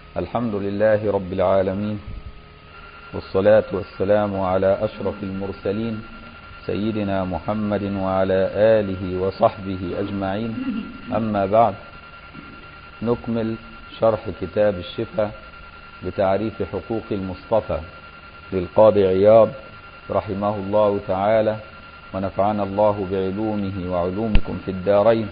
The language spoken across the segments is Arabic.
الحمد لله رب العالمين، والصلاة والسلام على أشرف المرسلين سيدنا محمد وعلى آله وصحبه أجمعين. أما بعد، نكمل شرح كتاب الشفاء بتعريف حقوق المصطفى للقاضي عياض رحمه الله تعالى، ونفعنا الله بعلومه وعلومكم في الدارين.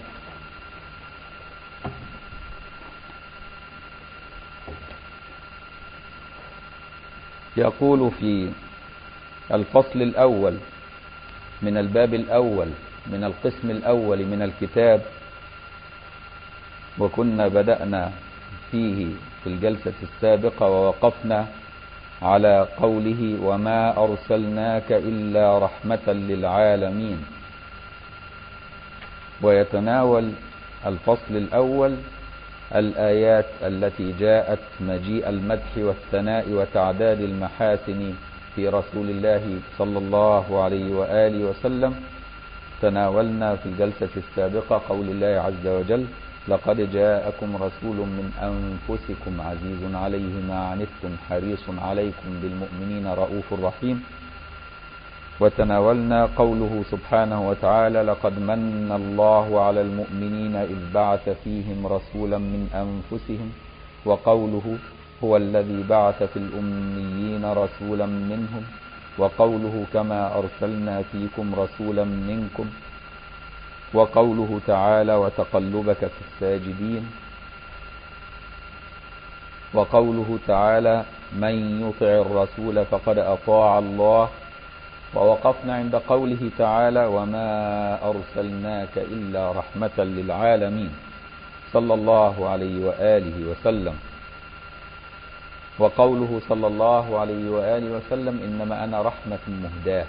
يقول في الفصل الأول من الباب الأول من القسم الأول من الكتاب، وكنا بدأنا فيه في الجلسة السابقة ووقفنا على قوله: وما أرسلناك إلا رحمة للعالمين. ويتناول الفصل الأول الآيات التي جاءت مجيء المدح والثناء وتعداد المحاسن في رسول الله صلى الله عليه وآله وسلم. تناولنا في الجلسة السابقة قول الله عز وجل: لقد جاءكم رسول من أنفسكم عزيز عليه ما عنتم حريص عليكم بالمؤمنين رؤوف رحيم. وتناولنا قوله سبحانه وتعالى: لقد من الله على المؤمنين إذ بعث فيهم رسولا من أنفسهم. وقوله: هو الذي بعث في الأميين رسولا منهم. وقوله: كما أرسلنا فيكم رسولا منكم. وقوله تعالى: وتقلبك في الساجدين. وقوله تعالى: من يطع الرسول فقد أطاع الله. ووقفنا عند قوله تعالى: وما أرسلناك إلا رحمة للعالمين صلى الله عليه وآله وسلم. وقوله صلى الله عليه وآله وسلم: إنما أنا رحمة مهداة.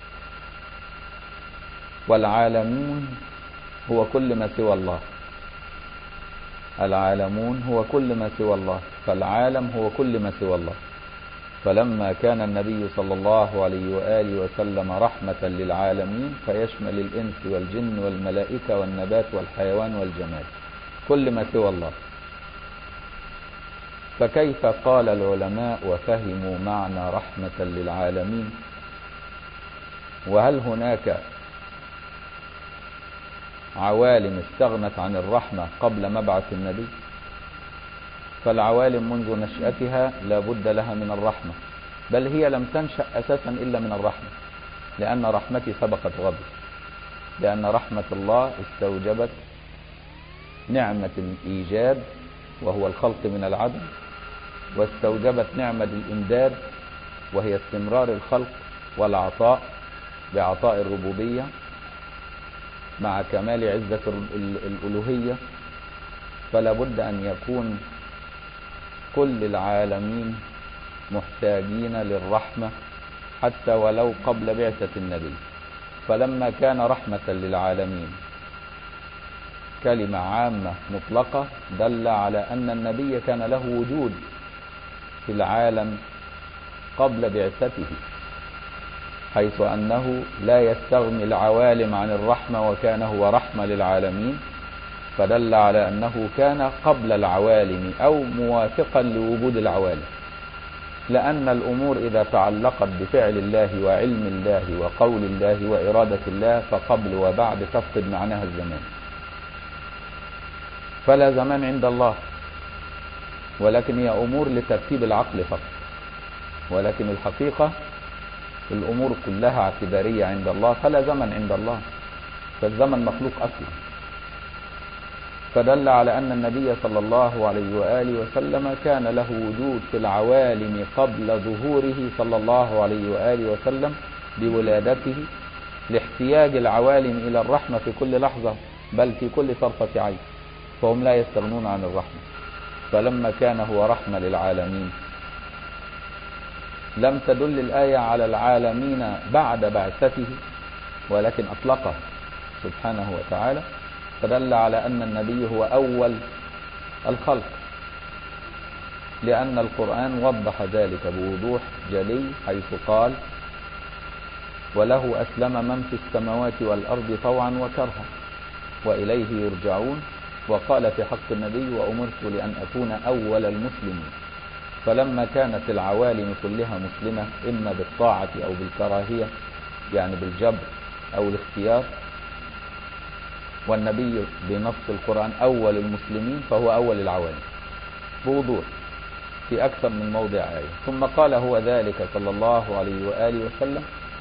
والعالمون هو كل ما سوى الله. العالمون هو كل ما سوى الله، فالعالم هو كل ما سوى الله. فلما كان النبي صلى الله عليه وآله وسلم رحمة للعالمين فيشمل الإنس والجن والملائكة والنبات والحيوان والجماد، كل ما سوى الله. فكيف قال العلماء وفهموا معنى رحمة للعالمين؟ وهل هناك عوالم استغنت عن الرحمة قبل مبعث النبي؟ فالعوالم منذ نشأتها لا بد لها من الرحمة، بل هي لم تنشأ أساسا إلا من الرحمة، لأن رحمتي سبقت غضبي، لأن رحمة الله استوجبت نعمة الإيجاد وهو الخلق من العدم، واستوجبت نعمة الإمداد وهي استمرار الخلق والعطاء بعطاء الربوبية مع كمال عزة الألوهية. فلا بد أن يكون كل العالمين محتاجين للرحمة حتى ولو قبل بعثة النبي. فلما كان رحمة للعالمين كلمة عامة مطلقة دل على أن النبي كان له وجود في العالم قبل بعثته، حيث أنه لا يستغني العوالم عن الرحمة وكان هو رحمة للعالمين، فدل على أنه كان قبل العوالم أو موافقا لوجود العوالم، لأن الأمور إذا تعلقت بفعل الله وعلم الله وقول الله وإرادة الله فقبل وبعد تفقد معناها الزمان. فلا زمان عند الله، ولكن هي أمور لترتيب العقل فقط، ولكن الحقيقة الأمور كلها اعتبارية عند الله، فلا زمن عند الله، فالزمن مخلوق أصلا. فدل على أن النبي صلى الله عليه وآله وسلم كان له وجود في العوالم قبل ظهوره صلى الله عليه وآله وسلم بولادته، لاحتياج العوالم إلى الرحمة في كل لحظة بل في كل طرفة عين، فهم لا يستغنون عن الرحمة. فلما كان هو رحمة للعالمين لم تدل الآية على العالمين بعد بعثته، ولكن أطلقه سبحانه وتعالى، فدل على أن النبي هو أول الخلق، لأن القرآن وضح ذلك بوضوح جلي، حيث قال: وله أسلم من في السماوات والأرض طوعا وكرها وإليه يرجعون. وقال في حق النبي وأمرت لأن أكون أول المسلمين. فلما كانت العوالم كلها مسلمة إما بالطاعة أو بالكراهية، يعني بالجبر أو الاختيار، والنبي بنص القرآن أول المسلمين، فهو أول العوالم بوضوح في أكثر من موضع آية. ثم قال هو ذلك صلى الله عليه وآله وسلم: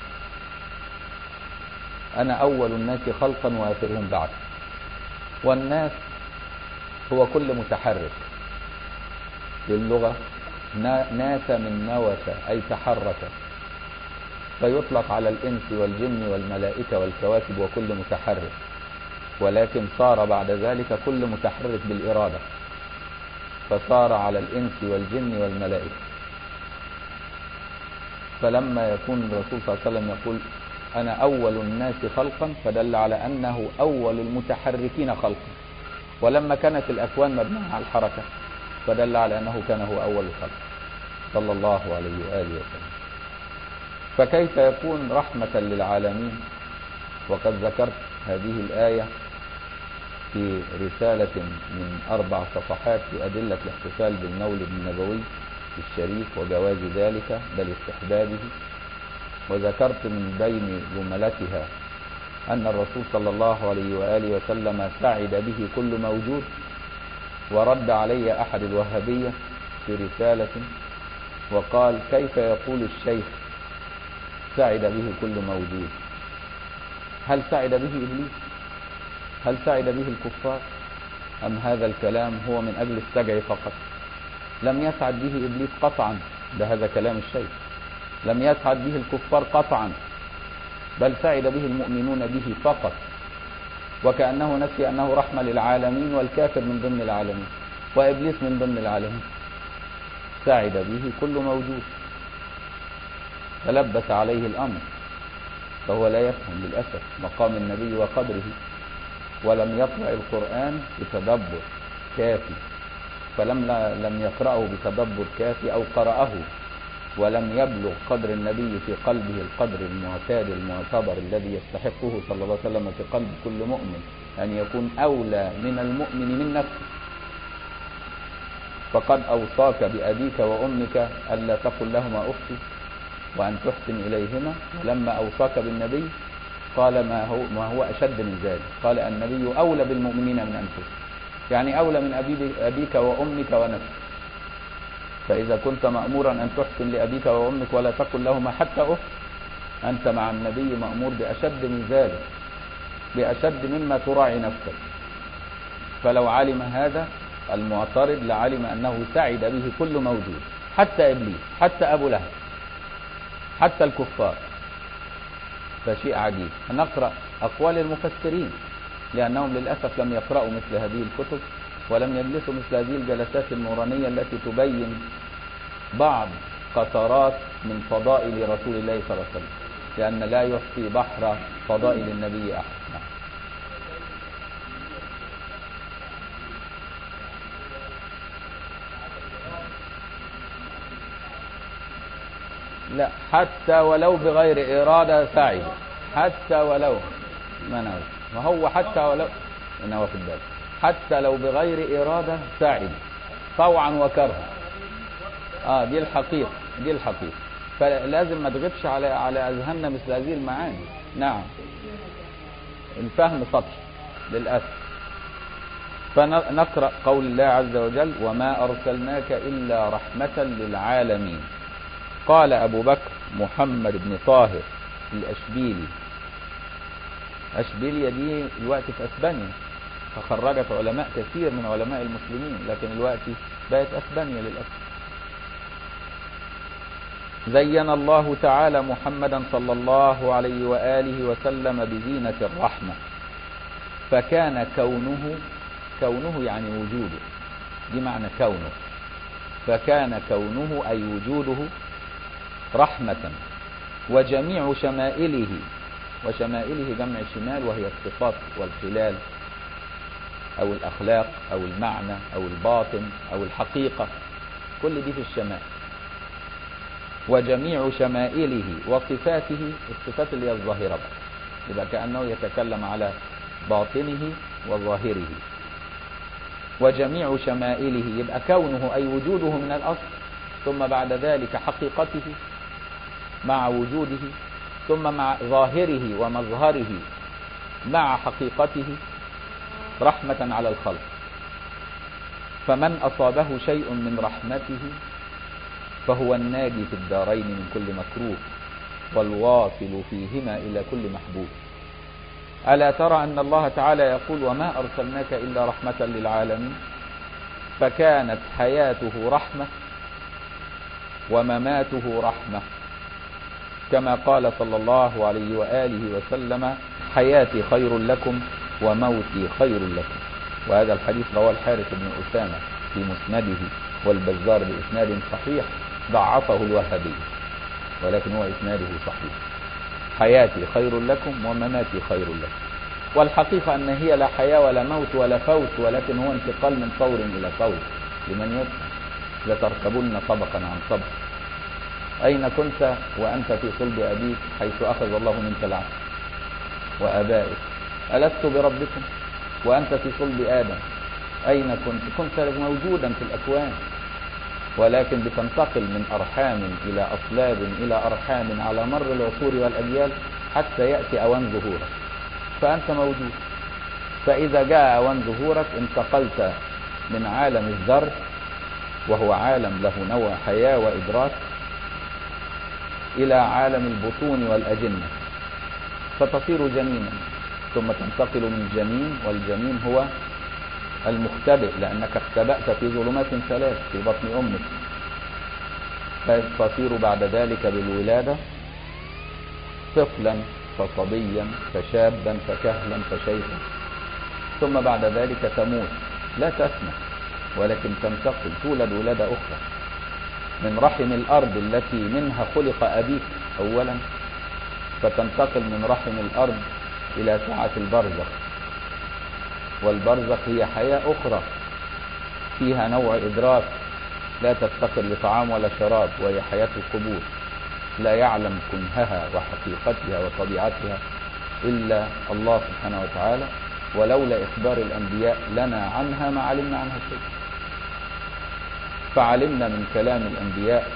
أنا أول الناس خلقا وآخرهم بعد. والناس هو كل متحرك، باللغة ناس من نوس أي تحرك، فيطلق على الإنس والجن والملائكة والكواكب وكل متحرك، ولكن صار بعد ذلك كل متحرك بالإرادة، فصار على الإنس والجن والملائكة. فلما يكون الرسول صلى الله عليه وسلم يقول أنا أول الناس خلقا، فدل على أنه أول المتحركين خلقا. ولما كانت الأكوان مبنية على الحركة، فدل على أنه كان هو أول الخلق صلى الله عليه وآله وسلم. فكيف يكون رحمة للعالمين وقد ذكرت هذه الآية في رسالة من 4 صفحات في أدلة الاحتفال بالمولد النبوي الشريف وجواز ذلك بل استحبابه، وذكرت من بين جملتها أن الرسول صلى الله عليه وآله وسلم سعد به كل موجود. ورد علي أحد الوهابية في رسالة وقال: كيف يقول الشيخ سعد به كل موجود؟ هل سعد به إبليس؟ هل سعد به الكفار؟ أم هذا الكلام هو من أجل السجع فقط؟ لم يسعد به إبليس قطعا، ده هذا كلام الشيخ. لم يسعد به الكفار قطعا، بل سعد به المؤمنون به فقط، وكأنه نسي أنه رحمة للعالمين، والكافر من ضمن العالمين وإبليس من ضمن العالمين. سعد به كل موجود، فلبس عليه الأمر، فهو لا يفهم للأسف مقام النبي وقدره، ولم يقرأ القرآن بتدبر كافي. لم يقرأه بتدبر كافي، أو قرأه ولم يبلغ قدر النبي في قلبه القدر المعتاد المعتبر الذي يستحقه صلى الله عليه وسلم في قلب كل مؤمن، أن يكون أولى من المؤمن من نفسه. فقد أوصاك بأبيك وأمك ألا تقل لهما أف وأن تحسن إليهما. ولما أوصاك بالنبي قال ما هو أشد من ذلك، قال النبي أولى بالمؤمنين من أنفسهم، يعني أولى من أبيك وأمك ونفسك. فإذا كنت مأمورا أن تحسن لأبيك وأمك ولا تقل لهما حتى أف، أنت مع النبي مأمور بأشد من ذلك، بأشد مما تراعي نفسك. فلو علم هذا المعترض لعلم أنه سعد به كل موجود، حتى إبليس، حتى أبو لهب، حتى الكفار. فشيء عجيب. نقرأ أقوال المفسرين، لأنهم للأسف لم يقرأوا مثل هذه الكتب، ولم يجلسوا مثل هذه الجلسات النورانية التي تبين بعض قطرات من فضائل رسول الله صلى الله عليه وسلم، لأن لا يحصي بحر فضائل النبي أحد. لا، حتى ولو بغير إرادة سعي، حتى ولو ما نوى، وهو حتى ولو أنا واخد بالي، حتى لو بغير إرادة سعي طوعا وكرها. دي الحقيقة، دي الحقيقة. فلازم ما تغيبش على أذهاننا مثل هذه المعاني. نعم، الفهم سطحي للأسف. فنقرأ قول الله عز وجل: وما أرسلناك إلا رحمة للعالمين. قال أبو بكر محمد بن طاهر الأشبيلي، أشبيلية دي الوقت في أسبانيا، فخرجت علماء كثير من علماء المسلمين، لكن الوقت بقت أسبانيا للأسف. زين الله تعالى محمدا صلى الله عليه وآله وسلم بزينة الرحمة، فكان كونه يعني وجوده، دي معنى كونه. فكان كونه أي وجوده رحمة، وجميع شمائله، وشمائله جمع شمال وهي الصفات والخلال أو الأخلاق أو المعنى أو الباطن أو الحقيقة، كل دي في الشمائل. وجميع شمائله وصفاته، الصفات اللي هي الظاهرة بقى، يبقى كأنه يتكلم على باطنه وظاهره. وجميع شمائله، يبقى كونه أي وجوده من الأصل، ثم بعد ذلك حقيقته مع وجوده، ثم مع ظاهره ومظهره مع حقيقته رحمة على الخلق. فمن أصابه شيء من رحمته فهو الناجي في الدارين من كل مكروه والواصل فيهما إلى كل محبوب. ألا ترى أن الله تعالى يقول وما أرسلناك إلا رحمة للعالمين، فكانت حياته رحمة ومماته رحمة، كما قال صلى الله عليه وآله وسلم حياتي خير لكم وموتي خير لكم. وهذا الحديث رواه الحارث بن أسامة في مسنده والبزار بإسناد صحيح، ضعفه الوهابي ولكن هو إسناده صحيح. حياتي خير لكم ومماتي خير لكم. والحقيقة أن هي لا حياة ولا موت ولا فوت، ولكن هو انتقال من طور إلى طور لمن يفهم. لتركبن طبقا عن طبق. أين كنت وأنت في صلب أبيك حيث أخذ الله منك العهد وآبائك؟ ألست بربكم وأنت في صلب آدم؟ أين كنت موجودا في الأكوان، ولكن بتنتقل من أرحام إلى أصلاب إلى أرحام على مر العصور والأجيال حتى يأتي أوان ظهورك، فأنت موجود. فإذا جاء أوان ظهورك انتقلت من عالم الذر وهو عالم له نوع حياة وإدراك إلى عالم البطون والأجنة، فتصير جنينا، ثم تنتقل من الجنين، والجنين هو المختبئ لأنك اختبأت في ظلمات ثلاث في بطن أمك، فتصير بعد ذلك بالولادة طفلا فصبيا فشابا فكهلا فشيخا، ثم بعد ذلك تموت، لا تفنى ولكن تنتقل، تولد ولادة أخرى من رحم الأرض التي منها خلق أبيك أولا، فتنتقل من رحم الأرض إلى ساعة البرزخ، والبرزخ هي حياة أخرى فيها نوع إدراك لا تفتقر لطعام ولا شراب، وهي حياة القبور لا يعلم كنهها وحقيقتها وطبيعتها إلا الله سبحانه وتعالى، ولولا إخبار الأنبياء لنا عنها ما علمنا عنها شيء. فعلمنا من كلام الأنبياء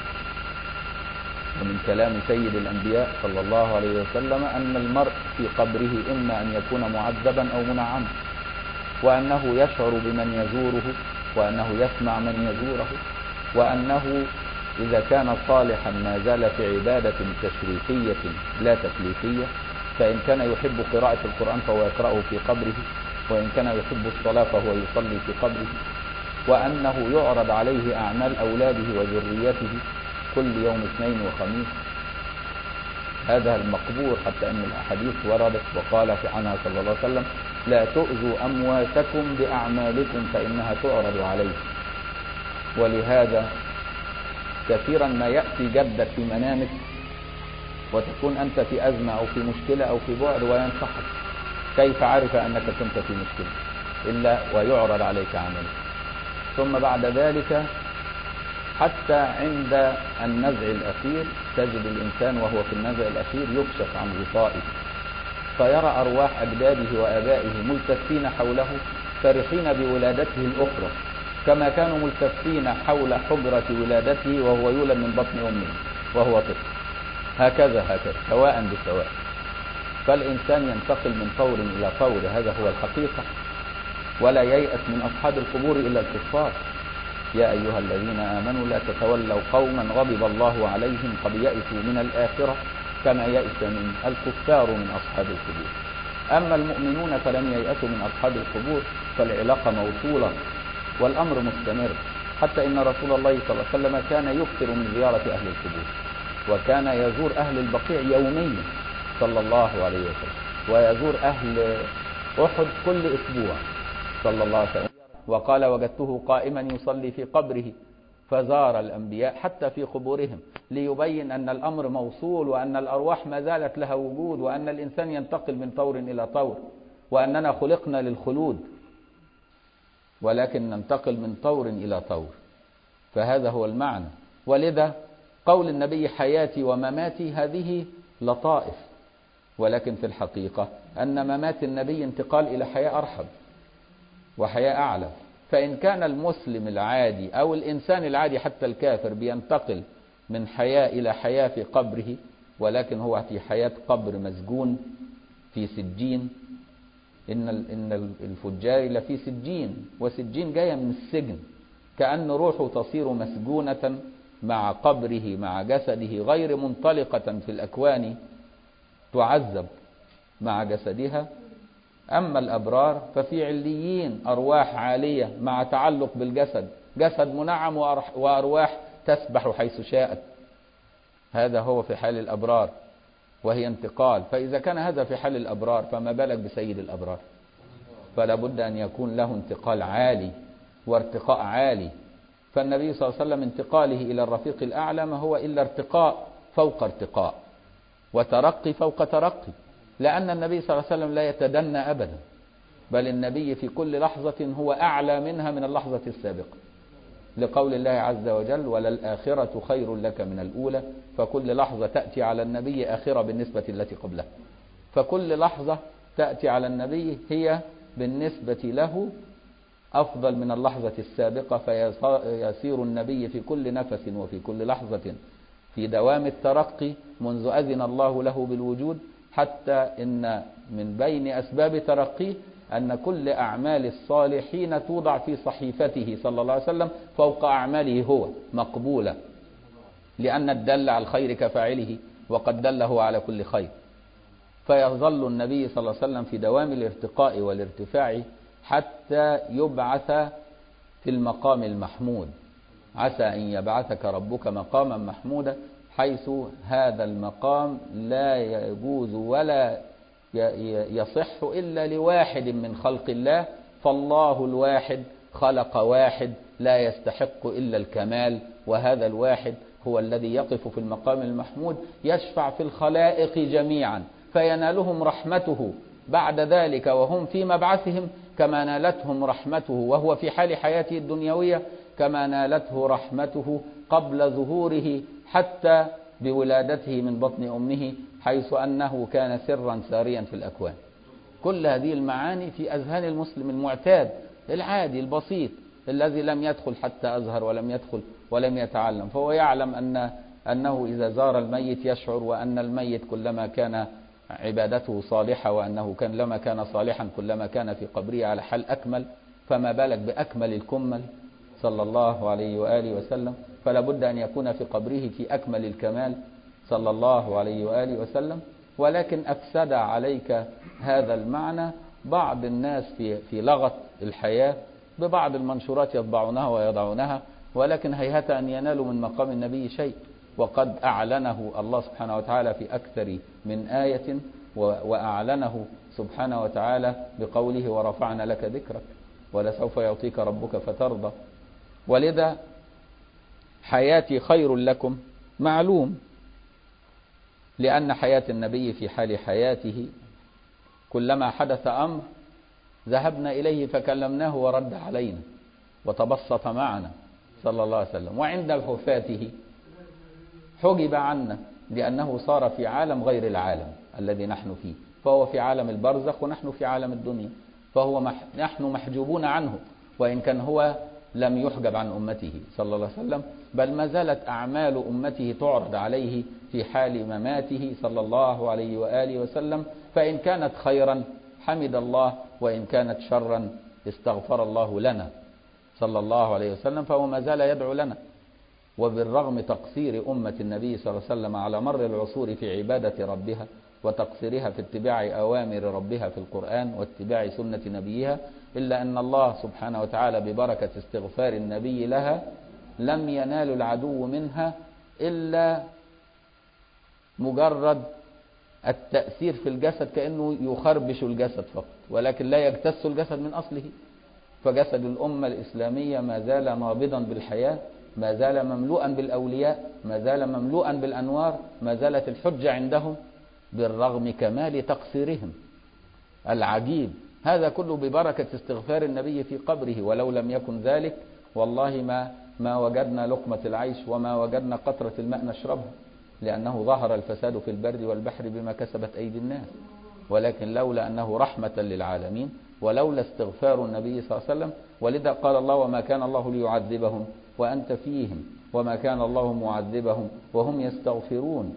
ومن كلام سيد الأنبياء صلى الله عليه وسلم أن المرء في قبره إما أن يكون معذبا أو منعما، وأنه يشعر بمن يزوره، وأنه يسمع من يزوره، وأنه إذا كان صالحا ما زال في عبادة تشريفية لا تكليفية، فإن كان يحب قراءة القرآن فهو يقرأه في قبره، وإن كان يحب الصلاة فهو يصلي في قبره، وأنه يعرض عليه أعمال أولاده وذريته كل يوم اثنين وخميس. هذا المقبور، حتى أن الأحاديث وردت وقال عنها صلى الله عليه وسلم لا تؤذوا أمواتكم بأعمالكم فإنها تعرض عليه. ولهذا كثيرا ما يأتي جدك في منامك وتكون أنت في أزمة أو في مشكلة أو في بعد وينصحك، كيف عرف أنك كنت في مشكلة إلا ويعرض عليك عملك. ثم بعد ذلك حتى عند النزع الأخير تجد الإنسان وهو في النزع الأخير يكشف عن غطائه، فيرى أرواح أجداده وآبائه ملتفين حوله فرحين بولادته الأخرى، كما كانوا ملتفين حول حجرة ولادته وهو يولد من بطن أمه وهو طفل، هكذا سواء بسواء. فالإنسان ينتقل من طور إلى طور، هذا هو الحقيقة. ولا ييأس من أصحاب القبور إلا الكفار. يا أيها الذين آمنوا لا تتولوا قوما غضب الله عليهم قد يئسوا من الآخرة كما يئس من الكفار من أصحاب القبور. أما المؤمنون فلن ييأسوا من أصحاب القبور، فالعلاقة موصولة والأمر مستمر، حتى إن رسول الله صلى الله عليه وسلم كان يكثر من زيارة أهل القبور، وكان يزور أهل البقيع يوميا صلى الله عليه وسلم، ويزور أهل أحد كل أسبوع صلى الله عليه وسلم. وقال وجدته قائما يصلي في قبره، فزار الأنبياء حتى في قبورهم ليبين أن الأمر موصول، وأن الأرواح ما زالت لها وجود، وأن الإنسان ينتقل من طور إلى طور، وأننا خلقنا للخلود ولكن ننتقل من طور إلى طور. فهذا هو المعنى. ولذا قول النبي حياتي ومماتي هذه لطائف، ولكن في الحقيقة أن ممات النبي انتقال إلى حياة أرحب وحياة أعلى، فإن كان المسلم العادي أو الإنسان العادي حتى الكافر بينتقل من حياة إلى حياة في قبره، ولكن هو في حياة قبر مسجون في سجين. إن الفجار لفي سجين، وسجين جاية من السجن، كأن روحه تصير مسجونة مع قبره مع جسده غير منطلقة في الأكوان تعذب مع جسدها. أما الأبرار ففي عليين أرواح عالية مع تعلق بالجسد، جسد منعم وأرواح تسبح حيث شاءت. هذا هو في حال الأبرار، وهي انتقال. فإذا كان هذا في حال الأبرار فما بالك بسيد الأبرار؟ فلا بد أن يكون له انتقال عالي وارتقاء عالي. فالنبي صلى الله عليه وسلم انتقاله إلى الرفيق الأعلى ما هو إلا ارتقاء فوق ارتقاء وترقي فوق ترقي، لأن النبي صلى الله عليه وسلم لا يتدنى أبدا، بل النبي في كل لحظة هو أعلى منها من اللحظة السابقة، لقول الله عز وجل: وللآخرة خير لك من الأولى. فكل لحظة تأتي على النبي آخرة بالنسبة التي قبلها، فكل لحظة تأتي على النبي هي بالنسبة له أفضل من اللحظة السابقة. فيسير النبي في كل نفس وفي كل لحظة في دوام الترقي منذ أذن الله له بالوجود، حتى إن من بين أسباب ترقيه أن كل أعمال الصالحين توضع في صحيفته صلى الله عليه وسلم فوق أعماله هو مقبولة، لأن الدل على الخير كفاعله، وقد دله على كل خير. فيظل النبي صلى الله عليه وسلم في دوام الارتقاء والارتفاع حتى يبعث في المقام المحمود. عسى أن يبعثك ربك مقاما محمودا، حيث هذا المقام لا يجوز ولا يصح إلا لواحد من خلق الله. فالله الواحد خلق واحد لا يستحق إلا الكمال، وهذا الواحد هو الذي يقف في المقام المحمود يشفع في الخلائق جميعا فينالهم رحمته بعد ذلك وهم في مبعثهم، كما نالتهم رحمته وهو في حال حياته الدنيوية، كما نالته رحمته قبل ظهوره حتى بولادته من بطن أمه، حيث أنه كان سرا ساريا في الأكوان. كل هذه المعاني في أذهان المسلم المعتاد العادي البسيط الذي لم يدخل حتى أزهر ولم يدخل ولم يتعلم، فهو يعلم أنه إذا زار الميت يشعر، وأن الميت كلما كان عبادته صالحة، وأنه لما كان صالحا كلما كان في قبره على حال أكمل، فما بالك بأكمل الكمل صلى الله عليه وآله وسلم. فلا بد أن يكون في قبره في أكمل الكمال صلى الله عليه وآله وسلم. ولكن أفسد عليك هذا المعنى بعض الناس في لغط الحياة ببعض المنشورات يطبعونها ويضعونها، ولكن هيهات أن ينالوا من مقام النبي شيء، وقد أعلنه الله سبحانه وتعالى في أكثر من آية، وأعلنه سبحانه وتعالى بقوله: ورفعنا لك ذكرك ولسوف يعطيك ربك فترضى. ولذا حياتي خير لكم معلوم، لأن حياة النبي في حال حياته كلما حدث أمر ذهبنا إليه فكلمناه ورد علينا وتبسط معنا صلى الله عليه وسلم، وعند وفاته حجب عنا لأنه صار في عالم غير العالم الذي نحن فيه، فهو في عالم البرزخ ونحن في عالم الدنيا، نحن محجوبون عنه، وإن كان هو لم يحجب عن أمته صلى الله عليه وسلم، بل ما زالت أعمال أمته تعرض عليه في حال مماته صلى الله عليه وآله وسلم، فإن كانت خيرا حمد الله، وإن كانت شرا استغفر الله لنا صلى الله عليه وسلم، فهو ما زال يدعو لنا. وبالرغم تقصير أمة النبي صلى الله عليه وسلم على مر العصور في عبادة ربها، وتقصيرها في اتباع أوامر ربها في القرآن واتباع سنة نبيها، إلا أن الله سبحانه وتعالى ببركة استغفار النبي لها لم ينال العدو منها إلا مجرد التأثير في الجسد، كأنه يخربش الجسد فقط، ولكن لا يجتث الجسد من أصله. فجسد الأمة الإسلامية ما زال نابضا بالحياة، ما زال مملوءا بالأولياء، ما زال مملوءا بالأنوار، ما زالت الحجة عندهم بالرغم كمال تقصيرهم العجيب. هذا كله ببركة استغفار النبي في قبره، ولو لم يكن ذلك والله ما وجدنا لقمة العيش وما وجدنا قطرة الماء نشربها، لأنه ظهر الفساد في البر والبحر بما كسبت أيدي الناس. ولكن لولا أنه رحمة للعالمين ولولا استغفار النبي صلى الله عليه وسلم. ولذا قال الله: وما كان الله ليعذبهم وأنت فيهم وما كان الله معذبهم وهم يستغفرون.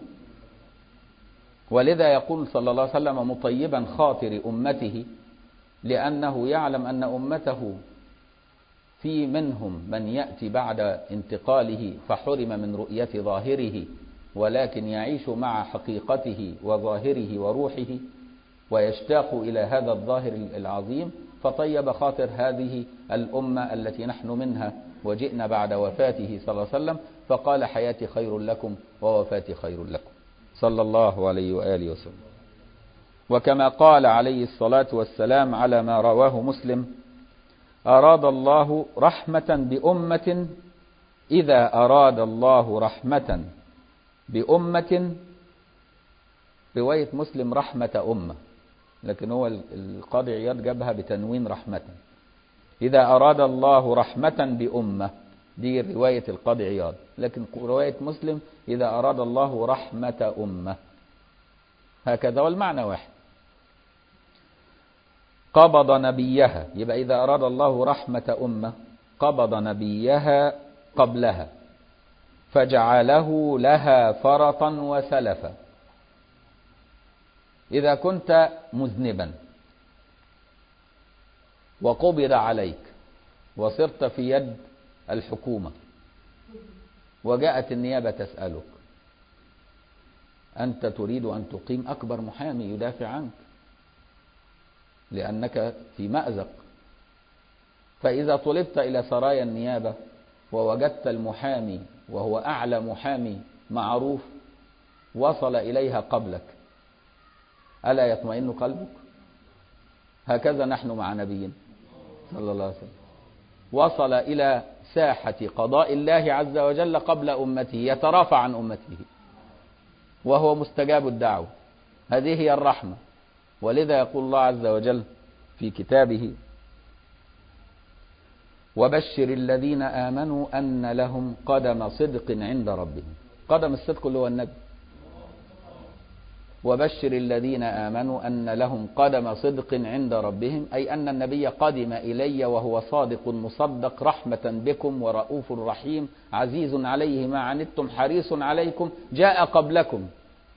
ولذا يقول صلى الله عليه وسلم مطيبا خاطر أمته، لأنه يعلم أن أمته في منهم من يأتي بعد انتقاله فحرم من رؤية ظاهره، ولكن يعيش مع حقيقته وظاهره وروحه ويشتاق إلى هذا الظاهر العظيم. فطيب خاطر هذه الأمة التي نحن منها وجئنا بعد وفاته صلى الله عليه وسلم، فقال: حياتي خير لكم ووفاتي خير لكم، صلى الله عليه وآله وسلم. وكما قال عليه الصلاة والسلام على ما رواه مسلم: أراد الله رحمة بأمة، إذا أراد الله رحمة بأمة، رواية مسلم رحمة أمة، لكن هو القاضي عياض جابها بتنوين رحمة. إذا أراد الله رحمة بأمة، دي رواية القاضي عياض، لكن رواية مسلم إذا أراد الله رحمة أمة، هكذا والمعنى واحد. قبض نبيها، يبقى إذا أراد الله رحمة أمة قبض نبيها قبلها فجعله لها فرطا وسلفا. إذا كنت مذنبا وقبض عليك وصرت في يد الحكومة وجاءت النيابة تسألك، أنت تريد أن تقيم أكبر محامي يدافع عنك لأنك في مأزق، فإذا طلبت إلى سرايا النيابة ووجدت المحامي وهو أعلى محامي معروف وصل إليها قبلك، ألا يطمئن قلبك؟ هكذا نحن مع نبينا صلى الله عليه وسلم، وصل إلى ساحة قضاء الله عز وجل قبل أمته، يترافع عن أمته وهو مستجاب الدعوة. هذه هي الرحمة. ولذا يقول الله عز وجل في كتابه: وبشر الذين آمنوا أن لهم قدم صدق عند ربهم. قدم الصدق اللي هو النبي. وبشر الذين آمنوا أن لهم قدم صدق عند ربهم، أي أن النبي قدم إلي وهو صادق مصدق، رحمة بكم ورؤوف رحيم، عزيز عليه ما عنتم حريص عليكم، جاء قبلكم.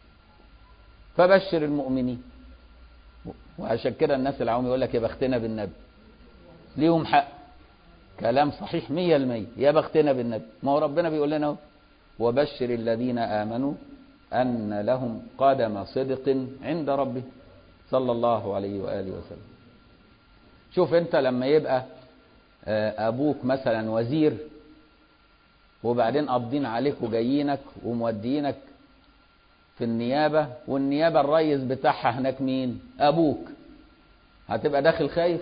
فبشر المؤمنين. وعشان كده الناس العوام يقول لك يا بختنا بالنبي، ليهم حق، كلام صحيح 100%، يا بختنا بالنبي. ما هو ربنا بيقول لنا: وبشر الذين آمنوا أن لهم قدم صدق عند ربهم، صلى الله عليه وآله وسلم. شوف أنت لما يبقى أبوك مثلا وزير، وبعدين قابضين عليك وجايينك ومودينك في النيابة، والنيابة الرئيس بتاعها هناك مين؟ أبوك. هتبقى داخل خايف؟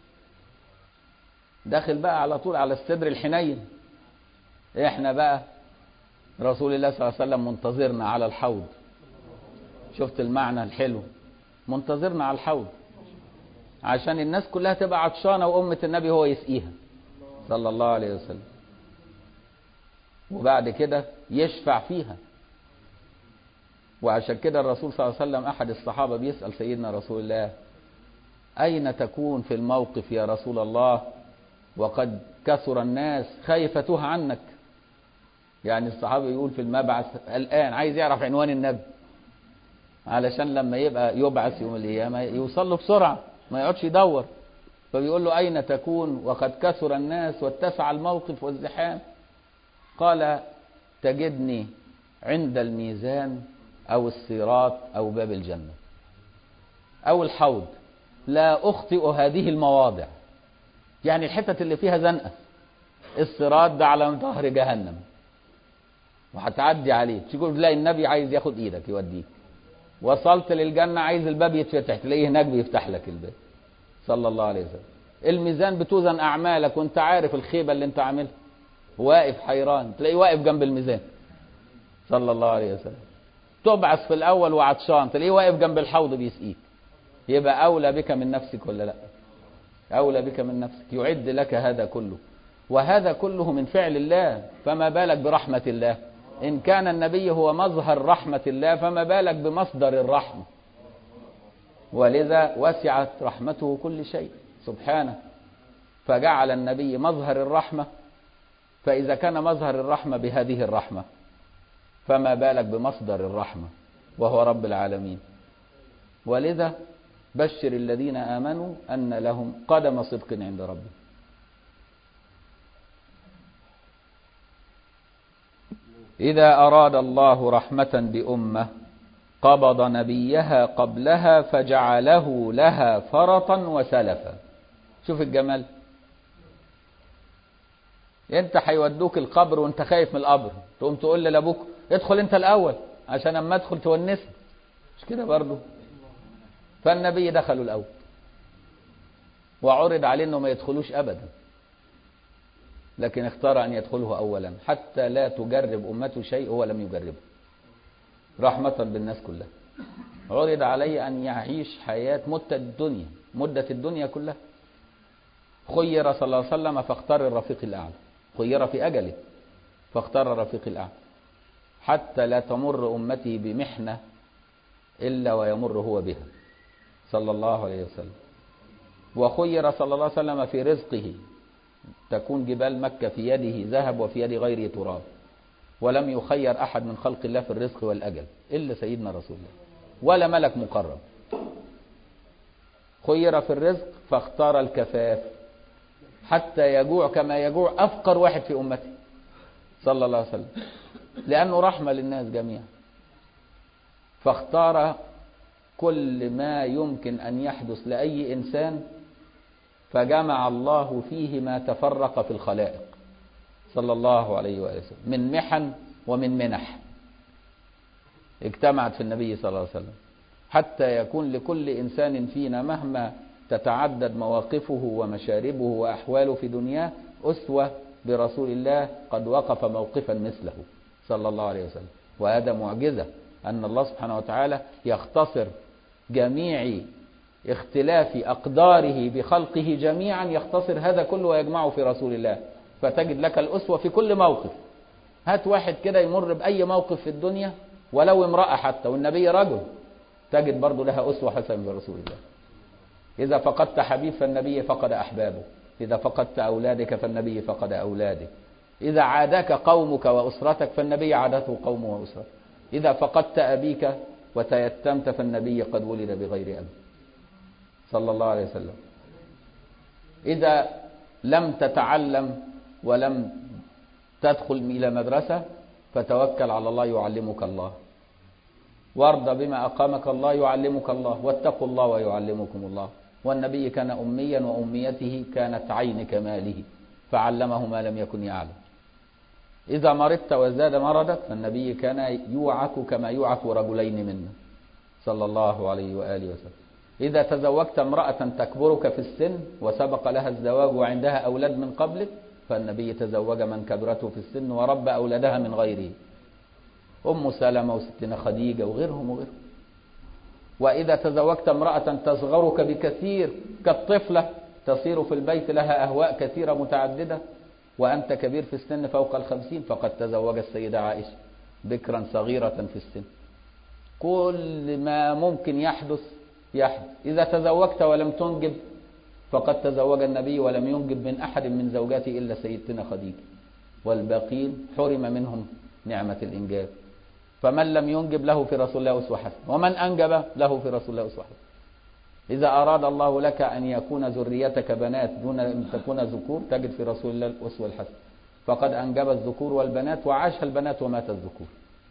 داخل بقى على طول على الصدر الحنين. احنا بقى رسول الله صلى الله عليه وسلم منتظرنا على الحوض. شفت المعنى الحلو؟ منتظرنا على الحوض عشان الناس كلها تبقى عطشانة وأمة النبي هو يسقيها صلى الله عليه وسلم، وبعد كده يشفع فيها. وعشان كده الرسول صلى الله عليه وسلم أحد الصحابة بيسأل سيدنا رسول الله: أين تكون في الموقف يا رسول الله وقد كثر الناس خايفة عنك؟ يعني الصحابي يقول في المبعث الآن، عايز يعرف عنوان النبي علشان لما يبقى يبعث يوم القيامة يوصل له بسرعة، ما يقعدش يدور. فبيقول له: أين تكون وقد كثر الناس واتسع الموقف والزحام؟ قال: تجدني عند الميزان أو الصراط أو باب الجنة أو الحوض، لا أخطئ هذه المواضع. يعني الحتة اللي فيها زنقة، الصراط ده على ظهر جهنم وهتعدي عليه، تقول تلاقي النبي عايز ياخد ايدك يوديك. وصلت للجنة عايز الباب يتفتح، تلاقيه هناك بيفتح لك الباب صلى الله عليه وسلم. الميزان بتوزن أعمالك وانت عارف الخيبة اللي انت عاملها، واقف حيران، تلاقيه واقف جنب الميزان صلى الله عليه وسلم. تبعث في الأول وعطشان، تلاقيه واقف جنب الحوض بيسقيك. يبقى أولى بك من نفسك ولا لا؟ أولى بك من نفسك، يعد لك هذا كله، وهذا كله من فعل الله، فما بالك برحمة الله؟ إن كان النبي هو مظهر رحمة الله فما بالك بمصدر الرحمة. ولذا وسعت رحمته كل شيء، سبحانه، فجعل النبي مظهر الرحمة. فإذا كان مظهر الرحمة بهذه الرحمة، فما بالك بمصدر الرحمة وهو رب العالمين. ولذا بشر الذين آمنوا أن لهم قدم صدق عند ربهم. إذا أراد الله رحمة بأمة قبض نبيها قبلها فجعله لها فرطا وسلفا. شوف الجمال. انت هيودوك القبر وانت خايف من القبر، تقوم تقول لابوك ادخل انت الاول عشان اما ادخل تونسني، مش كده برضه؟ فالنبي دخلوا الاول وعرض عليه انه ما يدخلوش ابدا، لكن اختار ان يدخله اولا حتى لا تجرب امته شيء هو لم يجربه، رحمة بالناس كلها. عرض عليه ان يعيش حياة مدة الدنيا كلها. خير صلى الله عليه وسلم فاختار الرفيق الاعلى، خير في اجله فاختار الرفيق الاعلى حتى لا تمر امتي بمحنة الا ويمر هو بها صلى الله عليه وسلم. وخير صلى الله عليه وسلم في رزقه، تكون جبال مكة في يده ذهب وفي يد غيره تراب، ولم يخير أحد من خلق الله في الرزق والأجل إلا سيدنا رسول الله ولا ملك مقرب. خير في الرزق فاختار الكفاف حتى يجوع كما يجوع أفقر واحد في أمته صلى الله عليه وسلم، لأنه رحمة للناس جميعا. فاختار كل ما يمكن أن يحدث لأي إنسان، فجمع الله فيه ما تفرق في الخلائق صلى الله عليه وآله وسلم من محن ومن منح، اجتمعت في النبي صلى الله عليه وسلم حتى يكون لكل إنسان فينا مهما تتعدد مواقفه ومشاربه وأحواله في دنياه أسوة برسول الله قد وقف موقفا مثله صلى الله عليه وسلم. وهذا معجزة أن الله سبحانه وتعالى يختصر جميع اختلاف أقداره بخلقه جميعا، يختصر هذا كله ويجمعه في رسول الله، فتجد لك الأسوة في كل موقف. هات واحد كده يمر بأي موقف في الدنيا ولو امرأة حتى والنبي رجل، تجد برضو لها أسوة حسنة برسول الله. إذا فقدت حبيب فالنبي فقد أحبابه، إذا فقدت أولادك فالنبي فقد أولادك، إذا عادك قومك وأسرتك فالنبي عادته قومه وأسرته، إذا فقدت أبيك وتيتمت فالنبي قد ولد بغير أب صلى الله عليه وسلم. إذا لم تتعلم ولم تدخل إلى مدرسة فتوكل على الله يعلمك الله، وارض بما أقامك الله يعلمك الله، واتقوا الله ويعلمكم الله. والنبي كان أميا وأميته كانت عين كماله فعلمه ما لم يكن يعلم. إذا مرضت وازداد مرضك فالنبي كان يوعك كما يوعك رجلين منا صلى الله عليه وآله وسلم. إذا تزوجت امرأة تكبرك في السن وسبق لها الزواج وعندها أولاد من قبلك فالنبي تزوج من كبرته في السن وربى أولادها من غيره، أم سلمة وستنا خديجة وغيرهم. وإذا تزوجت امرأة تصغرك بكثير كالطفلة تصير في البيت لها أهواء كثيرة متعددة وأنت كبير في السن فوق 50 فقد تزوج السيدة عائشة بكرا صغيرة في السن. كل ما ممكن يحدث يحدث. إذا تزوجت ولم تنجب فقد تزوج النبي ولم ينجب من أحد من زوجاته إلا سيدتنا خديجة، والباقين حرم منهم نعمة الإنجاب. فمن لم ينجب له في رسول الله أسوة حسنة، ومن أنجب له في رسول الله أسوة حسنة. إذا أراد الله لك أن يكون ذريتك بنات دون أن تكون ذكور تجد في رسول الله الأسوة الحسنة، فقد أنجب الذكور والبنات وعاش البنات ومات الذكور.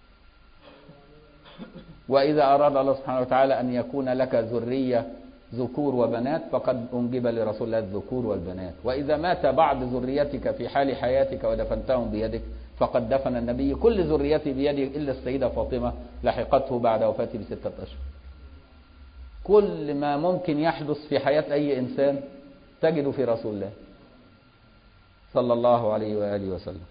وإذا أراد الله سبحانه وتعالى أن يكون لك ذرية ذكور وبنات فقد أنجب لرسول الله الذكور والبنات. وإذا مات بعض ذريتك في حال حياتك ودفنتهم بيدك فقد دفن النبي كل ذريته بيده إلا السيدة فاطمة لحقته بعد وفاته ب6 أشهر. كل ما ممكن يحدث في حياة أي إنسان تجد في رسول الله صلى الله عليه وآله وسلم.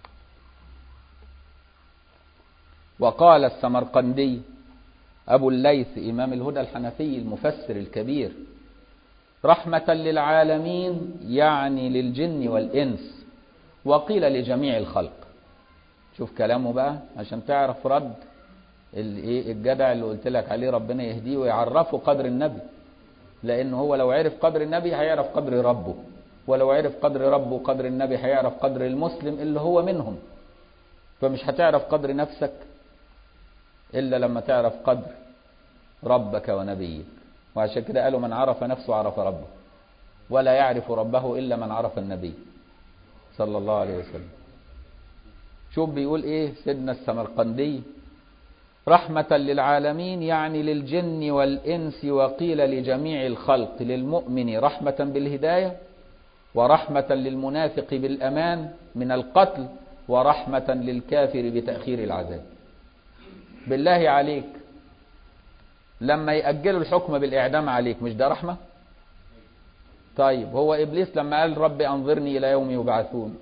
وقال السمرقندي أبو الليث إمام الهدى الحنفي المفسر الكبير: رحمة للعالمين يعني للجن والإنس، وقيل لجميع الخلق. شوف كلامه بقى عشان تعرف رد الجدع اللي قلت لك عليه ربنا يهديه ويعرفه قدر النبي لأنه هو لو عرف قدر النبي هيعرف قدر ربه، ولو عرف قدر ربه وقدر النبي هيعرف قدر المسلم اللي هو منهم. فمش هتعرف قدر نفسك إلا لما تعرف قدر ربك ونبيك. وعشان كده قالوا من عرف نفسه عرف ربه، ولا يعرف ربه إلا من عرف النبي صلى الله عليه وسلم. شوف بيقول إيه سيدنا السمرقندي: رحمة للعالمين يعني للجن والإنس، وقيل لجميع الخلق، للمؤمن رحمة بالهداية، ورحمة للمنافق بالأمان من القتل، ورحمة للكافر بتأخير العذاب. بالله عليك لما يأجلوا الحكم بالإعدام عليك مش ده رحمة؟ طيب هو إبليس لما قال رب أنظرني إلى يوم يبعثون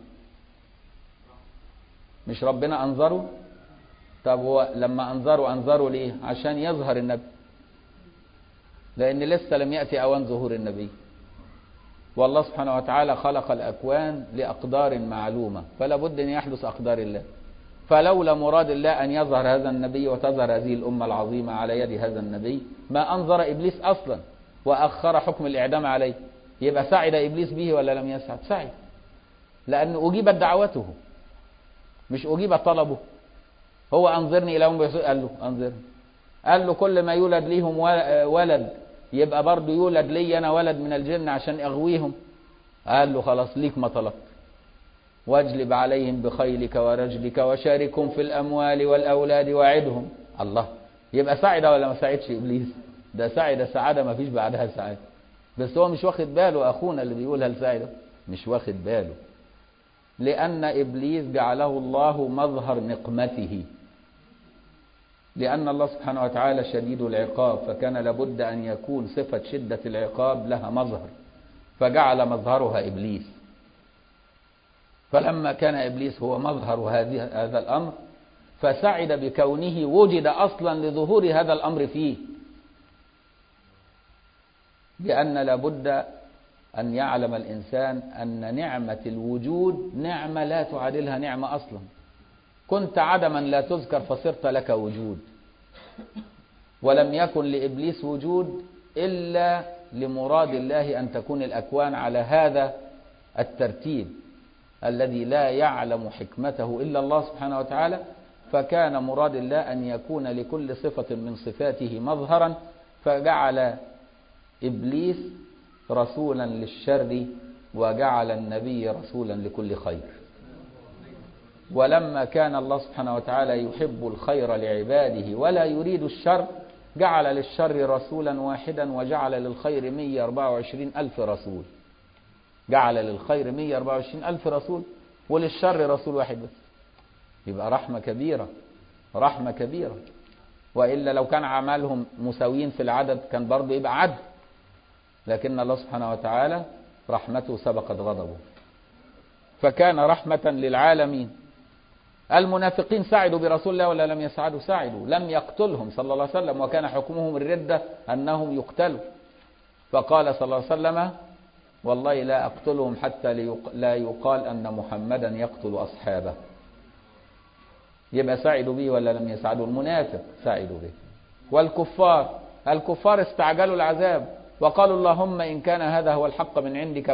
مش ربنا أنظره؟ طب هو لما أنظره ليه؟ عشان يظهر النبي، لأن لسه لم يأتي أوان ظهور النبي. والله سبحانه وتعالى خلق الأكوان لأقدار معلومة، فلا بد أن يحدث أقدار الله. فلولا مراد الله أن يظهر هذا النبي وتظهر هذه الأمة العظيمة على يد هذا النبي ما أنظر إبليس أصلا وأخر حكم الإعدام عليه. يبقى سعد إبليس به ولا لم يسعد؟ سعد، لأن أجيبت دعوته مش أجيب طلبه. هو أنظرني إلى يوم يبعثون، قال له أنظرني. قال له كل ما يولد ليهم ولد يبقى برضه يولد لي أنا ولد من الجن عشان أغويهم. قال له خلاص ليك ما طلبت، واجلب عليهم بخيلك ورجلك وشاركهم في الأموال والأولاد وعدهم. الله، يبقى سعد ولا ما سعدش إبليس؟ ده سعد سعادة ما فيش بعدها سعادة. بس هو مش واخد باله، أخونا اللي بيقولها لسعده مش واخد باله، لأن إبليس جعله الله مظهر نقمته، لأن الله سبحانه وتعالى شديد العقاب، فكان لابد أن يكون صفة شدة العقاب لها مظهر، فجعل مظهرها إبليس. فلما كان إبليس هو مظهر هذا الأمر فسعد بكونه وجد أصلا لظهور هذا الأمر فيه، لأن لابد أن يعلم الإنسان أن نعمة الوجود نعمة لا تعادلها نعمة أصلا. كنت عدما لا تذكر فصرت لك وجود، ولم يكن لإبليس وجود إلا لمراد الله أن تكون الأكوان على هذا الترتيب الذي لا يعلم حكمته إلا الله سبحانه وتعالى. فكان مراد الله أن يكون لكل صفة من صفاته مظهرا، فجعل إبليس رسولا للشر وجعل النبي رسولا لكل خير. ولما كان الله سبحانه وتعالى يحب الخير لعباده ولا يريد الشر جعل للشر رسولا واحدا وجعل للخير 124 ألف رسول. جعل للخير 124 ألف رسول وللشر رسول واحد بس. يبقى رحمة كبيرة، رحمة كبيرة. وإلا لو كان عملهم مساويين في العدد كان برضه يبقى عدل، لكن الله سبحانه وتعالى رحمته سبقت غضبه، فكان رحمة للعالمين. المنافقين سعدوا برسول الله ولا لم يسعدوا؟ سعدوا، لم يقتلهم صلى الله عليه وسلم، وكان حكمهم الردة أنهم يقتلوا، فقال صلى الله عليه وسلم والله لا أقتلهم حتى لا يقال أن محمدا يقتل أصحابه. يبقى سعدوا به ولا لم يسعدوا؟ المنافق سعدوا به. والكفار، الكفار استعجلوا العذاب وقالوا اللهم إن كان هذا هو الحق من عندك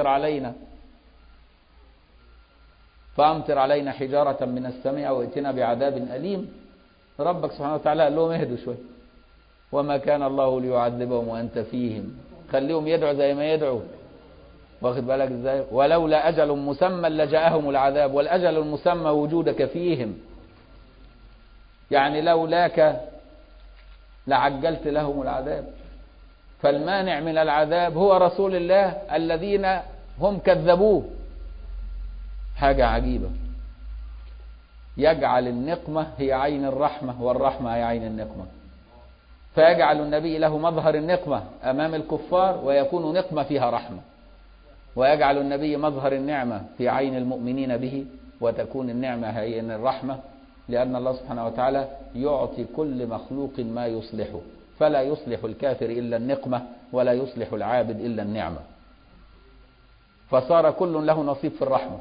فأمطر علينا حجارة من السماء أو ائتنا بعذاب أليم. ربك سبحانه وتعالى قال لهم اهدوا شوي، وما كان الله ليعذبهم وأنت فيهم، خليهم يدعوا زي ما يدعوا، واخد بالك ازاي؟ ولولا أجل مسمى لجاءهم العذاب، والأجل المسمى وجودك فيهم، يعني لولاك لعجلت لهم العذاب. فالمانع من العذاب هو رسول الله الذين هم كذبوه. حاجة عجيبة، يجعل النقمة هي عين الرحمة والرحمة هي عين النقمة، فيجعل النبي له مظهر النقمة أمام الكفار ويكون نقمة فيها رحمة، ويجعل النبي مظهر النعمة في عين المؤمنين به وتكون النعمة هي عين الرحمة، لأن الله سبحانه وتعالى يعطي كل مخلوق ما يصلحه، فلا يصلح الكافر إلا النقمة ولا يصلح العابد إلا النعمة، فصار كل له نصيب في الرحمة.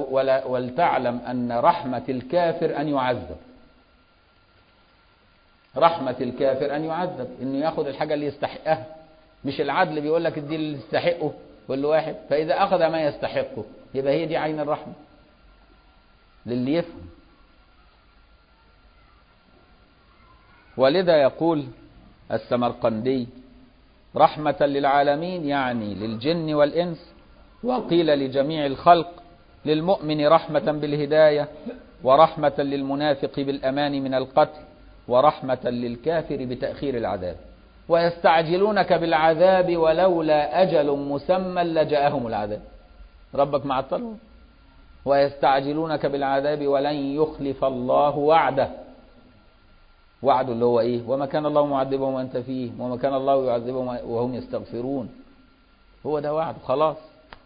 ولتعلم أن رحمة الكافر أن يعذب، رحمة الكافر أن يعذب، إنه ياخد الحاجة اللي يستحقها. مش العدل بيقول لك ادي اللي يستحقه كل واحد، فإذا أخذ ما يستحقه يبقى هي دي عين الرحمة للي يفهم. ولذا يقول السمرقندي: رحمة للعالمين يعني للجن والإنس، وقيل لجميع الخلق، للمؤمن رحمة بالهداية، ورحمة للمنافق بالأمان من القتل، ورحمة للكافر بتأخير العذاب. ويستعجلونك بالعذاب ولولا أجل مسمى لجاءهم العذاب. ربك معطلهم. ويستعجلونك بالعذاب ولن يخلف الله وعده. وعده اللي هو ايه؟ وما كان الله معذبهم وانت فيه، وما كان الله يعذبهم وهم يستغفرون. هو ده وعد خلاص.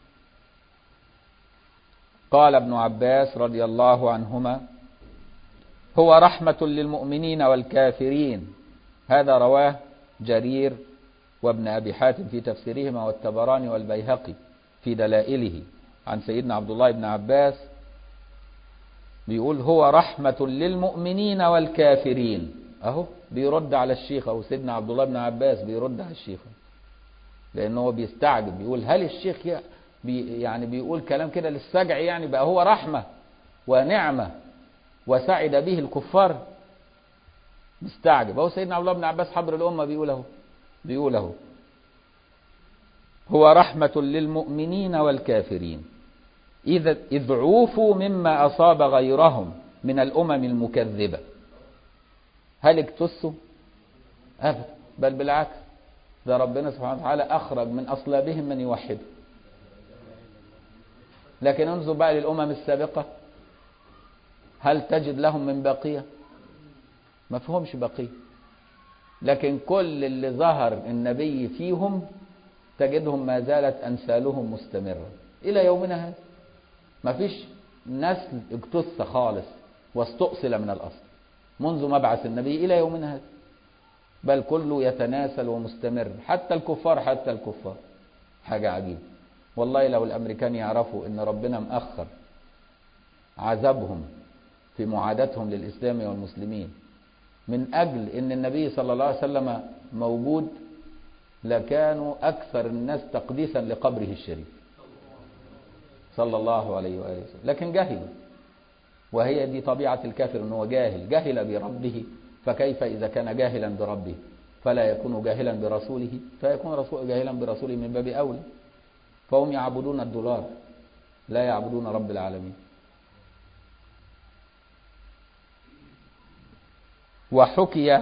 قال ابن عباس رضي الله عنهما: هو رحمة للمؤمنين والكافرين. هذا رواه جرير وابن أبي حاتم في تفسيرهما، والطبراني والبيهقي في دلائله، عن سيدنا عبد الله بن عباس بيقول: هو رحمة للمؤمنين والكافرين. اهو بيرد على الشيخ، او سيدنا عبد الله بن عباس بيرد على الشيخ، لانه هو بيستعجب، بيقول هل الشيخ يعني بيقول كلام كده للسجع؟ يعني بقى هو رحمة ونعمة وسعد به الكفار؟ مستعجب. هو سيدنا عبد الله بن عباس حبر الأمة بيقوله هو رحمة للمؤمنين والكافرين إذ عوفوا مما أصاب غيرهم من الأمم المكذبة. هل اكتسوا؟ أبدا، بل بالعكس، ده ربنا سبحانه وتعالى أخرج من أصلابهم من يوحده. لكن انظر بقى للأمم السابقة، هل تجد لهم من بقية؟ ما فيهمش بقية. لكن كل اللي ظهر النبي فيهم تجدهم ما زالت أنسالهم مستمرة إلى يومنا هذا. ما فيش نسل اجتث خالص واستؤصل من الأصل منذ مبعث النبي إلى يومنا هذا، بل كله يتناسل ومستمر، حتى الكفار. حاجة عجيبة والله. لو الأمريكان يعرفوا إن ربنا مأخر عذابهم في معاداتهم للإسلام والمسلمين من أجل إن النبي صلى الله عليه وسلم موجود، لكانوا أكثر الناس تقديسا لقبره الشريف صلى الله عليه وآله وسلم. لكن جهلوا، وهي دي طبيعة الكافر، أنه جاهل بربه، فكيف إذا كان جاهلا بربه فلا يكون جاهلا برسوله، فيكون جاهلا برسوله من باب أولى. فهم يعبدون الدولار لا يعبدون رب العالمين. وحكي،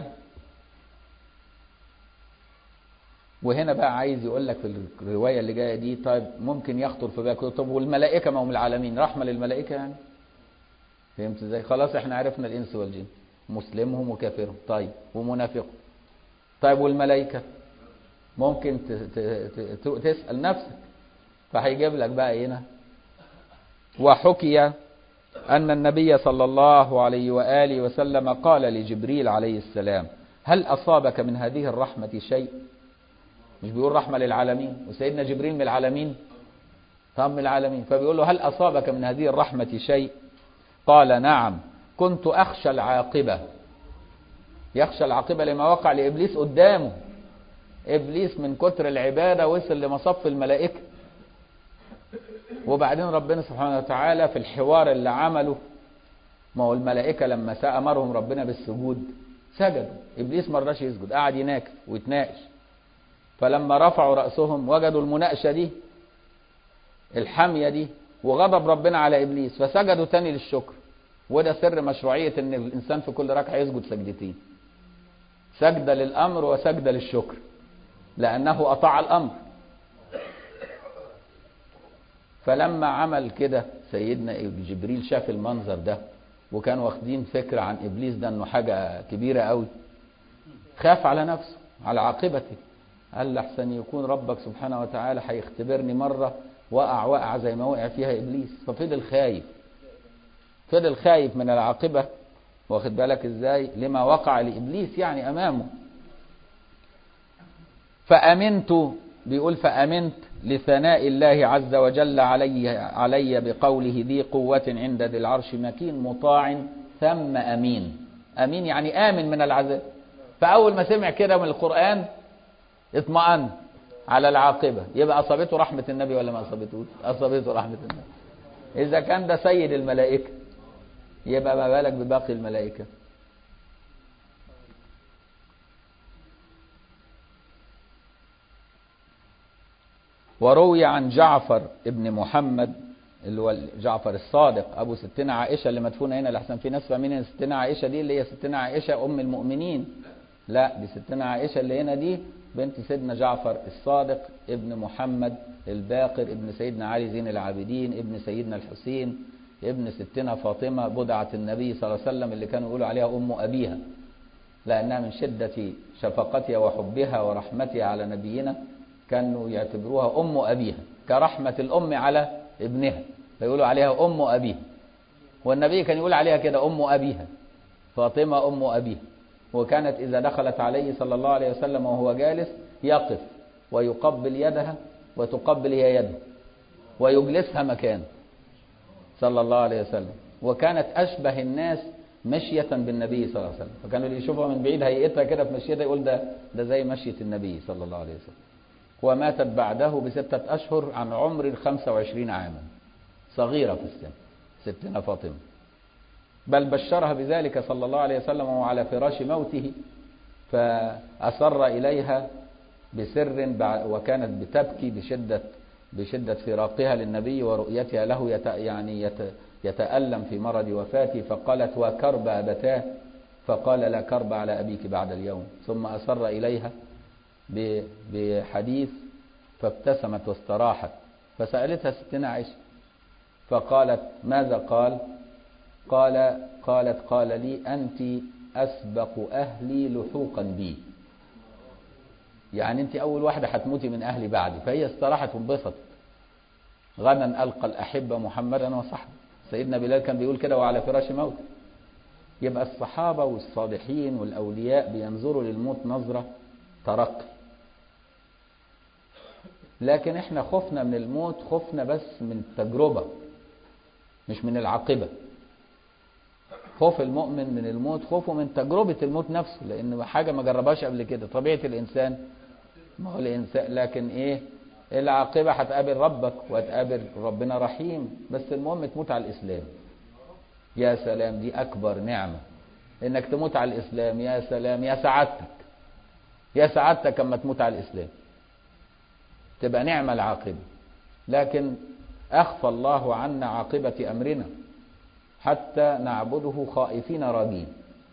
وهنا بقى عايز يقول لك في الرواية اللي جاية دي، طيب ممكن يخطر في بالك، طب والملائكة ما هم العالمين، رحمة للملائكة يعني؟ فهمت ازاي؟ خلاص احنا عرفنا الإنس والجن، مسلمهم وكافرهم، طيب ومنافقهم، طيب والملائكة؟ ممكن تسأل نفسك، فهيجيب لك بقى هنا: وحكي أن النبي صلى الله عليه وآله وسلم قال لجبريل عليه السلام: هل أصابك من هذه الرحمة شيء؟ مش بيقول رحمة للعالمين، وسيدنا جبريل من العالمين، طب من العالمين، فبيقول له: هل أصابك من هذه الرحمة شيء؟ قال: نعم، كنت أخشى العاقبة. يخشى العاقبة لما وقع لإبليس قدامه. إبليس من كتر العبادة وصل لمصف الملائكة، وبعدين ربنا سبحانه وتعالى في الحوار اللي عمله، ما هو الملائكة لما أمرهم ربنا بالسجود سجدوا، إبليس ما رضاش يسجد، قعد يناكف ويتناقش. فلما رفعوا رأسهم وجدوا المناقشة دي، الحمية دي، وغضب ربنا على إبليس، فسجدوا تاني للشكر. وده سر مشروعية ان الإنسان في كل ركعة يسجد سجدتين، سجدة للأمر وسجدة للشكر، لأنه أطاع الأمر. فلما عمل كده سيدنا جبريل شاف المنظر ده، وكانوا واخدين فكرة عن إبليس ده أنه حاجة كبيرة قوي، خاف على نفسه، على عاقبته، قال لحسن يكون ربك سبحانه وتعالى هيختبرني مرة وقع زي ما وقع فيها إبليس. ففضل خايف من العاقبة، واخد بالك ازاي، لما وقع لإبليس يعني أمامه. فأمنت، بيقول فأمنت لثناء الله عز وجل علي بقوله: ذي قوة عند ذي العرش مكين مطاع ثم أمين. أمين يعني آمن من العذاب، فأول ما سمع كده من القرآن اطمأن على العاقبة، يبقى أصابته رحمة النبي ولا ما أصابتوش؟ أصابته رحمة النبي. إذا كان ده سيد الملائكة يبقى ما بالك بباقي الملائكة. وروي عن جعفر ابن محمد اللي هو جعفر الصادق أبو ستنا عائشة اللي مدفونة هنا، لحسن في ناس فاهمين ان ستنا عائشة دي اللي هي ستنا عائشة أم المؤمنين، لا دي ستنا عائشة اللي هنا دي بنت سيدنا جعفر الصادق ابن محمد الباقر ابن سيدنا علي زين العابدين ابن سيدنا الحسين ابن ستنا فاطمة بضعة النبي صلى الله عليه وسلم، اللي كانوا يقولوا عليها أم أبيها، لأنها من شدة شفقتها وحبها ورحمتها على نبينا كانوا يعتبروها أم أبيها، كرحمة الأم على ابنها فيقولوا عليها أم أبيها. والنبي كان يقول عليها كده أم أبيها، فاطمة أم أبيها. وكانت إذا دخلت عليه صلى الله عليه وسلم وهو جالس يقف ويقبل يدها وتقبل هي يده ويجلسها مكانه صلى الله عليه وسلم. وكانت أشبه الناس مشية بالنبي صلى الله عليه وسلم، فكانوا اللي يشوفها من بعيد هيئتها كده في مشيتها يقول ده زي مشية النبي صلى الله عليه وسلم. وماتت بعده ب6 أشهر عن عمر 25 عاما، صغيرة في السن ستنا فاطمة، بل بشرها بذلك صلى الله عليه وسلم وعلى فراش موته، فأسر إليها بسر وكانت بتبكي بشدة فراقها للنبي ورؤيتها له يعني يتألم في مرض وفاته، فقالت وكرب أبتاه، فقال لا كرب على أبيك بعد اليوم. ثم أسر إليها بحديث فابتسمت واستراحت، فسألتها ستنا عائشة فقالت ماذا قال لي أنت أسبق أهلي لحوقا بي، يعني أنت أول واحدة هتموتي من أهلي بعدي. فهي استراحت وانبسطت. غدا ألقى الأحبة محمدا وصحبه، سيدنا بلال كان بيقول كده وعلى فراش موت. يبقى الصحابة والصالحين والأولياء بينظروا للموت نظرة ترقي. لكن احنا خفنا من الموت، خفنا بس من التجربة مش من العاقبة. خوف المؤمن من الموت خوفه من تجربة الموت نفسه، لأن حاجة ما جربهاش قبل كده. طبيعة الإنسان ما هو الإنسان، لكن إيه العاقبة؟ هتقابل ربك وهتقابل ربنا رحيم، بس المهم تموت على الإسلام. يا سلام، دي أكبر نعمة إنك تموت على الإسلام. يا سلام، يا سعادتك، يا سعادتك أما تموت على الإسلام، تبقى نعمة العاقبة. لكن أخفى الله عنا عاقبة أمرنا حتى نعبده خائفين راجين.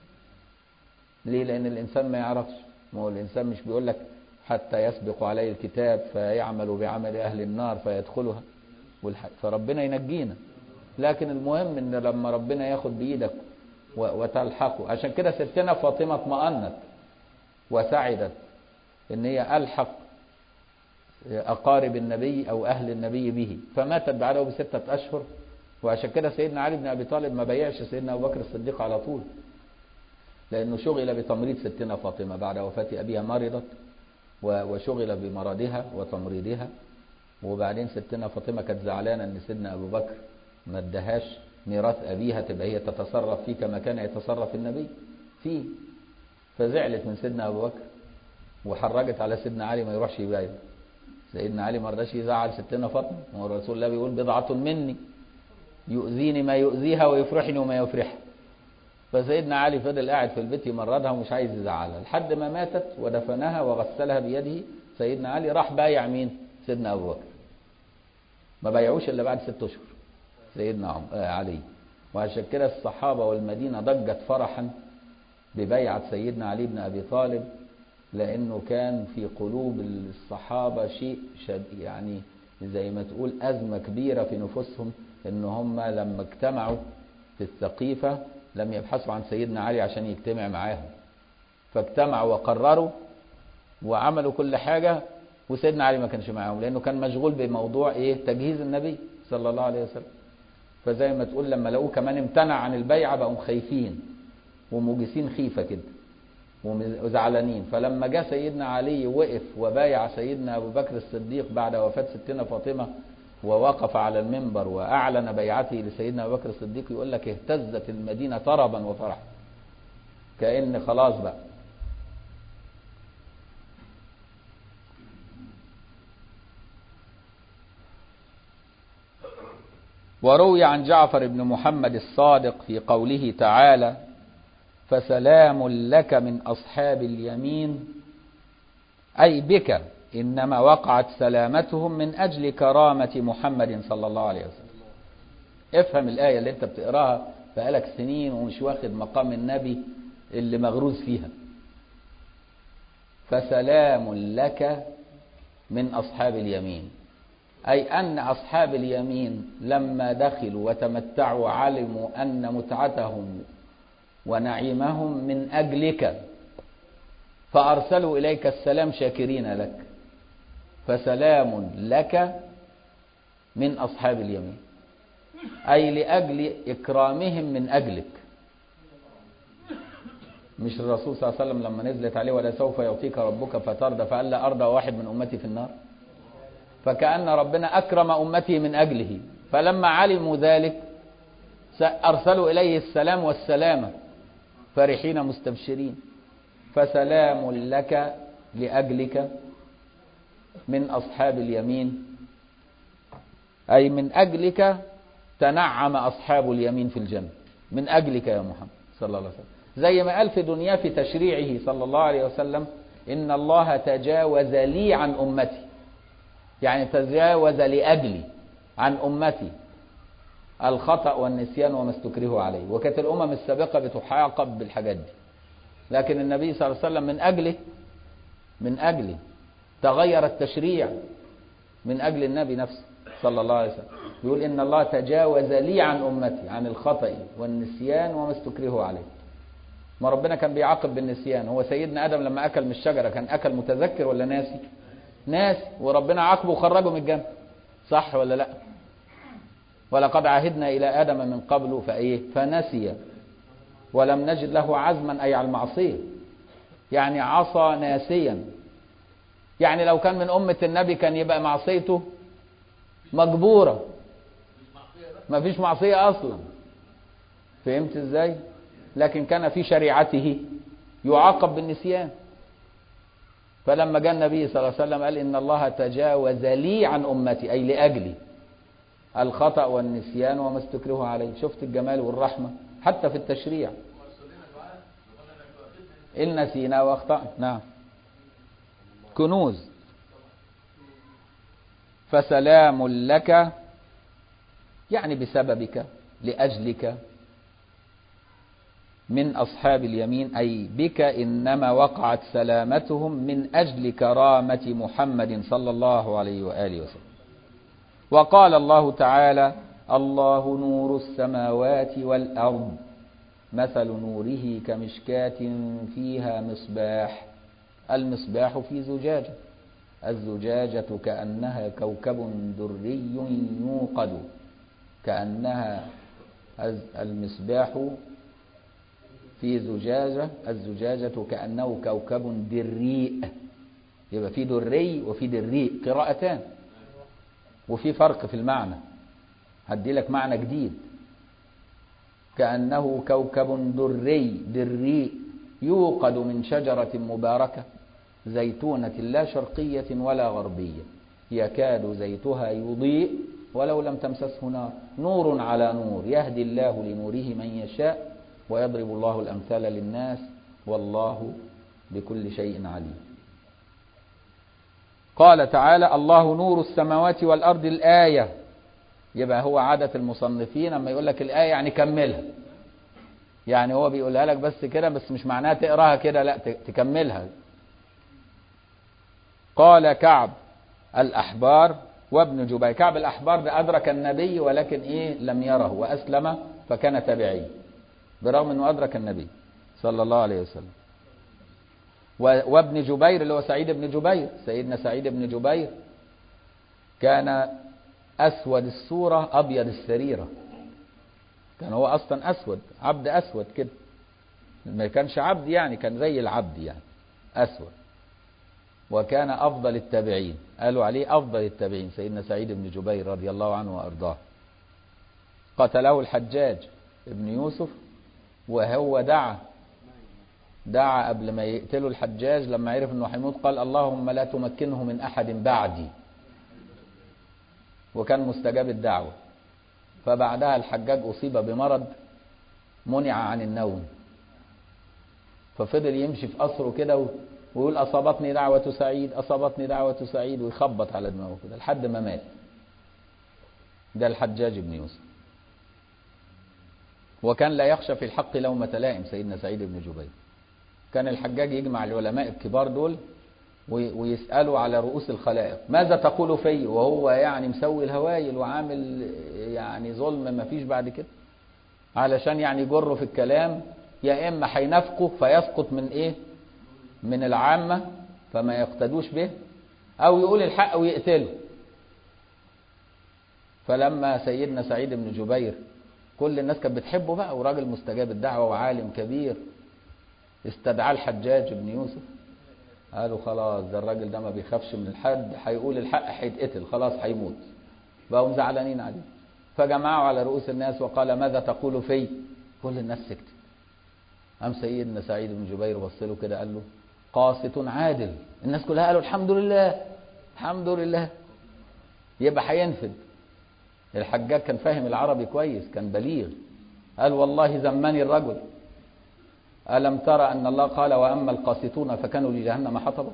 ليه؟ لأن الإنسان ما يعرفش. ما هو الإنسان مش بيقول لك حتى يسبق عليه الكتاب فيعمل بعمل أهل النار فيدخلها، فربنا ينجينا. لكن المهم إن لما ربنا ياخد بإيدك وتلحقه. عشان كده ستنا فاطمة اطمأنت وسعدت إن هي ألحق أقارب النبي أو أهل النبي به، فماتت بعده ب6 أشهر. وعشان كده سيدنا علي بن أبي طالب ما بيعش سيدنا أبو بكر الصديق على طول، لأنه شغل بتمريض ستنا فاطمة بعد وفاة أبيها، مرضت وشغل بمرضها وتمريضها. وبعدين ستنا فاطمة كانت زعلانة أن سيدنا أبو بكر ما ادهاش ميراث أبيها تبقى هي تتصرف فيه كما كان يتصرف النبي فيه، فزعلت من سيدنا أبو بكر وحرجت على سيدنا علي ما يروحش يبايع. سيدنا علي ما رضاش يزعل ستنا فاطمة، ورسول الله بيقول بضعة مني يؤذيني ما يؤذيها ويفرحني وما يفرحها. فسيدنا علي فضل قاعد في البيت يمرضها ومش عايز يزعلها لحد ما ماتت ودفنها وغسلها بيده. سيدنا علي راح بايع مين؟ سيدنا أبو بكر. ما بايعوش إلا بعد 6 أشهر سيدنا علي. وعشان كده الصحابة والمدينة ضجت فرحا ببيعة سيدنا علي بن أبي طالب، لأنه كان في قلوب الصحابة شيء يعني زي ما تقول أزمة كبيرة في نفوسهم، إن هم لما اجتمعوا في السقيفة لم يبحثوا عن سيدنا علي عشان يجتمع معاهم، فاجتمعوا وقرروا وعملوا كل حاجة، وسيدنا علي ما كانش معاهم لأنه كان مشغول بموضوع تجهيز النبي صلى الله عليه وسلم. فزي ما تقول لما لقوه كمان امتنع عن البيعة بقوا خايفين وموجسين خيفة كده وزعلانين. فلما جاء سيدنا علي وقف وبايع سيدنا أبو بكر الصديق بعد وفاة ستنا فاطمة ووقف على المنبر وأعلن بيعته لسيدنا أبو بكر الصديق، يقول لك اهتزت المدينة طربا وفرحا، كأن خلاص بقى وروي عن جعفر بن محمد الصادق في قوله تعالى: فسلام لك من أصحاب اليمين، أي بك إنما وقعت سلامتهم من أجل كرامة محمد صلى الله عليه وسلم. افهم الآية اللي انت بتقراها بقالك سنين ومش واخد مقام النبي اللي مغروز فيها. فسلام لك من أصحاب اليمين، أي أن أصحاب اليمين لما دخلوا وتمتعوا علموا أن متعتهم ونعيمهم من أجلك، فأرسلوا إليك السلام شاكرين لك. فسلام لك من أصحاب اليمين، أي لأجل إكرامهم من أجلك. مش الرسول صلى الله عليه وسلم لما نزلت عليه: ولا سوف يعطيك ربك فترضى، فقال: لا أرضى واحد من أمتي في النار. فكأن ربنا أكرم أمته من أجله، فلما علموا ذلك أرسلوا إليه السلام والسلامة فرحين مستبشرين. فسلام لك لأجلك من أصحاب اليمين، أي من أجلك تنعم أصحاب اليمين في الجنة، من أجلك يا محمد صلى الله عليه وسلم. زي ما قال في دنيا في تشريعه صلى الله عليه وسلم: إن الله تجاوز لي عن أمتي، يعني تجاوز لأجلي عن أمتي الخطأ والنسيان وما استكرهوا عليه. وكانت الأمم السابقة بتعاقب بالحاجات دي، لكن النبي صلى الله عليه وسلم من أجله تغير التشريع، من أجل النبي نفسه صلى الله عليه وسلم. يقول: إن الله تجاوز لي عن أمتي عن الخطأ والنسيان وما استكرهوا عليه. ما ربنا كان بيعاقب بالنسيان. هو سيدنا آدم لما أكل من الشجرة كان أكل متذكر ولا ناسي؟ ناسي، وربنا عاقبه وخرجه من الجنة، صح ولا لا؟ ولقد عهدنا إلى آدم من قبل فنسي ولم نجد له عزما، أي على المعصية، يعني عصى ناسيا. يعني لو كان من أمة النبي كان يبقى معصيته مجبورة، ما فيش معصية أصلا. فهمت إزاي؟ لكن كان في شريعته يعاقب بالنسيان. فلما جاء النبي صلى الله عليه وسلم قال: إن الله تجاوز لي عن أمتي، أي لأجلي الخطأ والنسيان وما استكرهوا عليه. شفت الجمال والرحمة حتى في التشريع. إن نسينا واخطأنا. نعم. كنوز. فسلام لك يعني بسببك لأجلك من أصحاب اليمين، أي بك إنما وقعت سلامتهم من أجل كرامة محمد صلى الله عليه وآله وسلم. وقال الله تعالى: الله نور السماوات والأرض مثل نوره كمشكاة فيها مصباح. المصباح في زجاجة، الزجاجة كأنها كوكب دري يوقد، كأنها المصباح في زجاجة، الزجاجة كأنه كوكب دريء. يبقى في دري وفي دريء قراءتان، وفي فرق في المعنى. هدي لك معنى جديد: كأنه كوكب دريء يوقد من شجرة مباركة زيتونة لا شرقية ولا غربية يكاد زيتها يضيء ولو لم تمسسه نار، نور على نور يهدي الله لنوره من يشاء ويضرب الله الأمثال للناس والله بكل شيء عليم. قال تعالى: الله نور السماوات والأرض. الآية، يبقى هو عادة المصنفين لما يقول لك الآية يعني كملها، يعني هو بيقولها لك بس كده، بس مش معناها تقراها كده، لا تكملها. قال كعب الأحبار وابن جبير. كعب الأحبار ده أدرك النبي ولكن لم يره وأسلم فكان تابعي، برغم أنه أدرك النبي صلى الله عليه وسلم. وابن جبير اللي هو سعيد بن جبير، سيدنا سعيد بن جبير كان أسود الصورة أبيض السريرة، كان هو أصلا أسود، عبد أسود كده، ما كانش عبد يعني، كان زي العبد يعني أسود. وكان أفضل التابعين، قالوا عليه أفضل التابعين سيدنا سعيد بن جبير رضي الله عنه وأرضاه. قتله الحجاج ابن يوسف، وهو دعا قبل ما يقتلوا الحجاج لما عرف انه هيموت، قال: اللهم لا تمكنه من أحد بعدي. وكان مستجاب الدعوة. فبعدها الحجاج أصيب بمرض منع عن النوم، ففضل يمشي في قصره كده ويقول أصابتني دعوة سعيد، أصابتني دعوة سعيد، ويخبط على دماغه كده لحد ما مات. ده الحجاج بن يوسف. وكان لا يخشى في الحق لومة لائم سيدنا سعيد بن جبير. كان الحجاج يجمع العلماء الكبار دول ويسألوا على رؤوس الخلائق ماذا تقول في، وهو يعني مسوي الهوايل وعامل يعني ظلم ما فيش بعد كده، علشان يعني يجروا في الكلام، يا إما هينافقوا فيسقط من إيه، من العامة فما يقتدوش به، أو يقول الحق ويقتله. فلما سيدنا سعيد بن جبير كل الناس كانت بتحبه بقى، وراجل مستجاب الدعوة وعالم كبير، استدعاه الحجاج بن يوسف، قالوا خلاص ده الراجل ده ما بيخافش من الحد، هيقول الحق هيتقتل، خلاص هيموت. بقوا زعلانين عليه، فجمعوا على رؤوس الناس وقال ماذا تقول في، كل الناس سكتت. قام سيدنا سعيد بن جبير بص له كده قال له قاسط عادل. الناس كلها قالوا الحمد لله الحمد لله، يبقى هينفذ. الحجاج كان فاهم العربي كويس، كان بليغ، قال والله زمني الرجل، ألم ترى أن الله قال وأما القاسطون فكانوا لجهنم حطبا،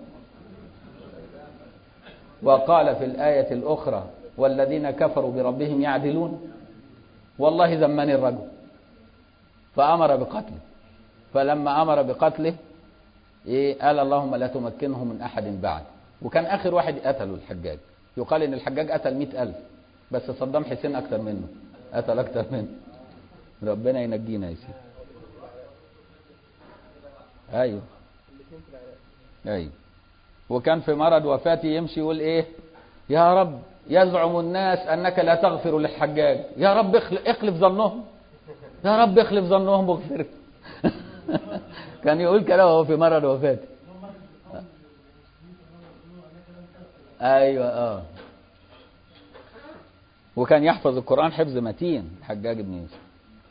وقال في الآية الأخرى والذين كفروا بربهم يعدلون، والله زمني الرجل، فأمر بقتله. فلما أمر بقتله قال اللهم لا تمكنه من أحد بعد. وكان آخر واحد قتله الحجاج، يقال إن الحجاج قتل 100,000، بس صدام حسين أكتر منه، قتل أكتر منه. ربنا ينجينا يا سيدي. أيوه أيوه. وكان في مرض وفاته يمشي يقول إيه، يا رب يزعم الناس أنك لا تغفر للحجاج، يا رب اخلف ظنهم، يا رب اخلف ظنهم واغفر. كان يقول كده وهو في مرض وفاته. ايوه وكان يحفظ القرآن حفظ متين الحجاج بن يوسف.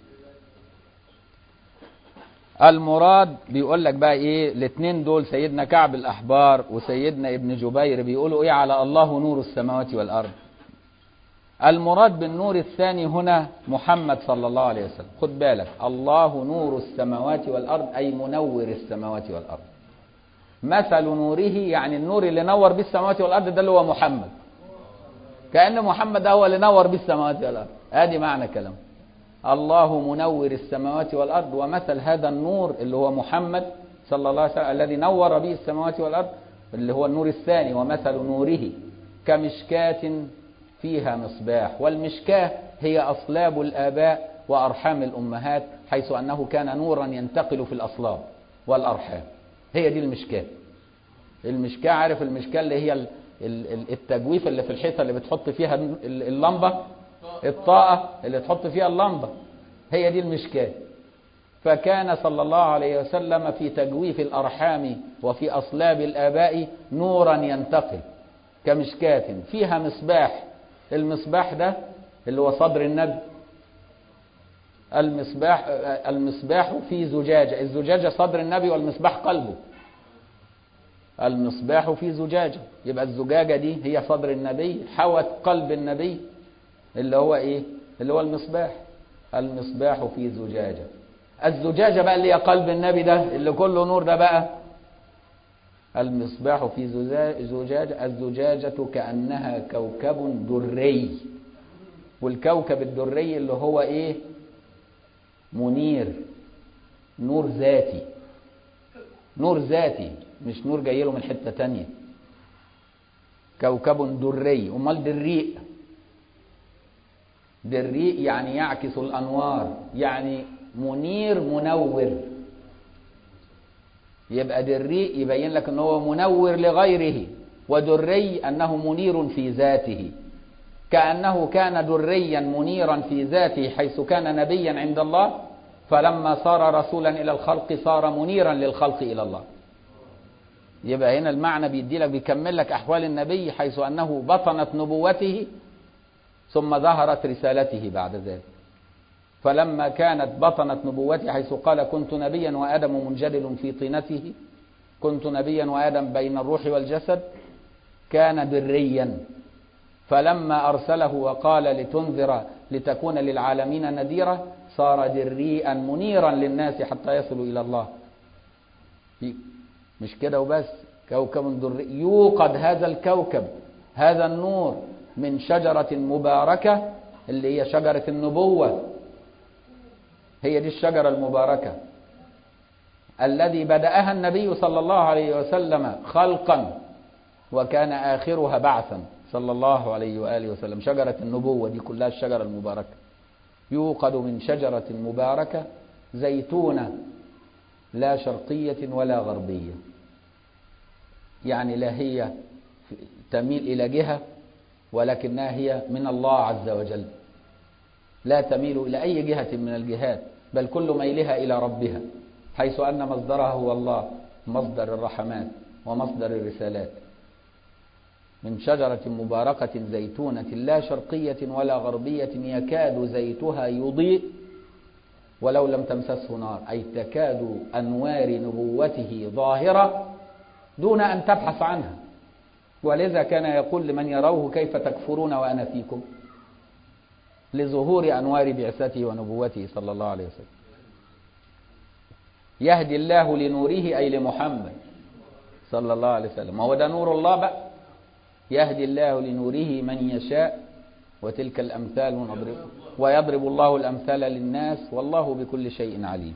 المراد بيقول لك بقى ايه، الاثنين دول سيدنا كعب الاحبار وسيدنا ابن جبير بيقولوا ايه على الله نور السماوات والارض. المراد بالنور الثاني هنا محمد صلى الله عليه وسلم. خد بالك، الله نور السماوات والارض اي منور السماوات والارض. مثل نوره يعني النور اللي نور به السماوات والارض ده اللي هو محمد، كأن محمد هو اللي نور به السماوات والارض. ادي معنى كلام الله منور السماوات والارض، ومثل هذا النور اللي هو محمد صلى الله عليه وسلم الذي نور به السماوات والارض اللي هو النور الثاني. ومثل نوره كمشكاة فيها مصباح، والمشكاة هي أصلاب الآباء وأرحام الأمهات، حيث أنه كان نورا ينتقل في الأصلاب والأرحام. هي دي المشكاة. المشكاة، عارف المشكاة اللي هي التجويف اللي في الحيطة اللي بتحط فيها اللمبة، الطاقة اللي تحط فيها اللمبة، هي دي المشكاة. فكان صلى الله عليه وسلم في تجويف الأرحام وفي أصلاب الآباء نورا ينتقل كمشكاة فيها مصباح. المصباح ده اللي هو صدر النبي. المصباح في زجاجة، الزجاجة صدر النبي والمصباح قلبه. المصباح في زجاجة، يبقى الزجاجة دي هي صدر النبي، حوت قلب النبي اللي هو ايه، اللي هو المصباح. المصباح في زجاجة. الزجاجة بقى اللي هي قلب النبي ده اللي كله نور ده بقى المصباح في زجاجة. الزجاجة كأنها كوكب دري، والكوكب الدري اللي هو ايه، منير، نور ذاتي، نور ذاتي مش نور جاي له من حتة تانية. كوكب دري. امال دريء، دريء يعني يعكس الانوار، يعني منير منور. يبقى دريء يبين لك انه هو منور لغيره، ودري انه منير في ذاته، كأنه كان دريا منيرا في ذاته حيث كان نبيا عند الله، فلما صار رسولا الى الخلق صار منيرا للخلق الى الله. يبقى هنا المعنى بيدي لك، بيكمل لك احوال النبي حيث انه بطنت نبوته ثم ظهرت رسالته بعد ذلك. فلما كانت بطنت نبوته حيث قال كنت نبيا وآدم منجدل في طينته، كنت نبيا وآدم بين الروح والجسد، كان دريا. فلما أرسله وقال لتنذر لتكون للعالمين نذيرا صار دريئا منيرا للناس حتى يصلوا إلى الله. مش كده وبس، كوكب دري يوقد هذا الكوكب، هذا النور من شجرة مباركة اللي هي شجرة النبوة. هي دي الشجرة المباركة الذي بدأها النبي صلى الله عليه وسلم خلقا وكان آخرها بعثا صلى الله عليه وآله وسلم. شجرة النبوة دي كلها الشجرة المباركة. يوقد من شجرة مباركة زيتونة لا شرقية ولا غربية، يعني لا هي تميل إلى جهة ولكنها هي من الله عز وجل، لا تميل إلى أي جهة من الجهات، بل كل ميلها إلى ربها، حيث أن مصدرها هو الله، مصدر الرحمات ومصدر الرسالات. من شجرة مباركة زيتونة لا شرقية ولا غربية يكاد زيتها يضيء ولو لم تمسسه نار، أي تكاد أنوار نبوته ظاهرة دون أن تبحث عنها. ولذا كان يقول لمن يروه كيف تكفرون وأنا فيكم، لظهور أنوار بعثته ونبوته صلى الله عليه وسلم. يهدي الله لنوره أي لمحمد صلى الله عليه وسلم، ما هو ده نور الله بقى. يهدي الله لنوره من يشاء وتلك الأمثال نضرب ويضرب الله الأمثال للناس والله بكل شيء عليم.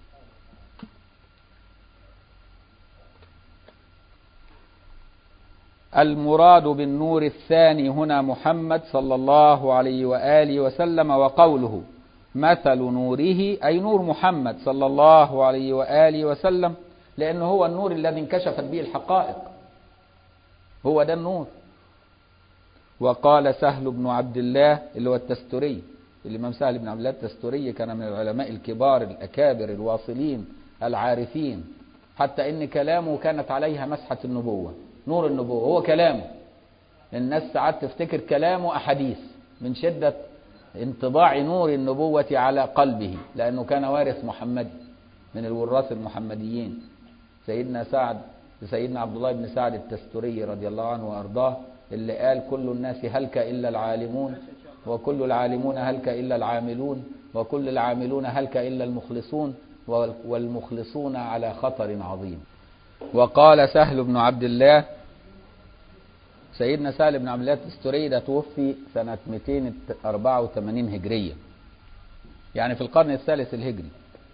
المراد بالنور الثاني هنا محمد صلى الله عليه وآله وسلم. وقوله مثل نوره أي نور محمد صلى الله عليه وآله وسلم، لأنه هو النور الذي انكشفت به الحقائق، هو ده النور. وقال سهل بن عبد الله اللي هو التستري، الإمام سهل بن عبد الله التستري كان من العلماء الكبار الأكابر الواصلين العارفين، حتى إن كلامه كانت عليها مسحة النبوة، نور النبوة هو كلامه. الناس ساعات تفتكر كلامه أحاديث من شدة انطباع نور النبوة على قلبه، لأنه كان وارث محمد من الوراث المحمديين. سيدنا عبد الله بن سعد التستري رضي الله عنه وأرضاه اللي قال كل الناس هلك إلا العالمون، وكل العالمون هلك إلا العاملون، وكل العاملون هلك إلا المخلصون، والمخلصون على خطر عظيم. وقال سهل بن عبد الله، سيدنا سهل بن عبد الله التستري ده توفي سنة 284 هجرية، يعني في القرن الثالث الهجري.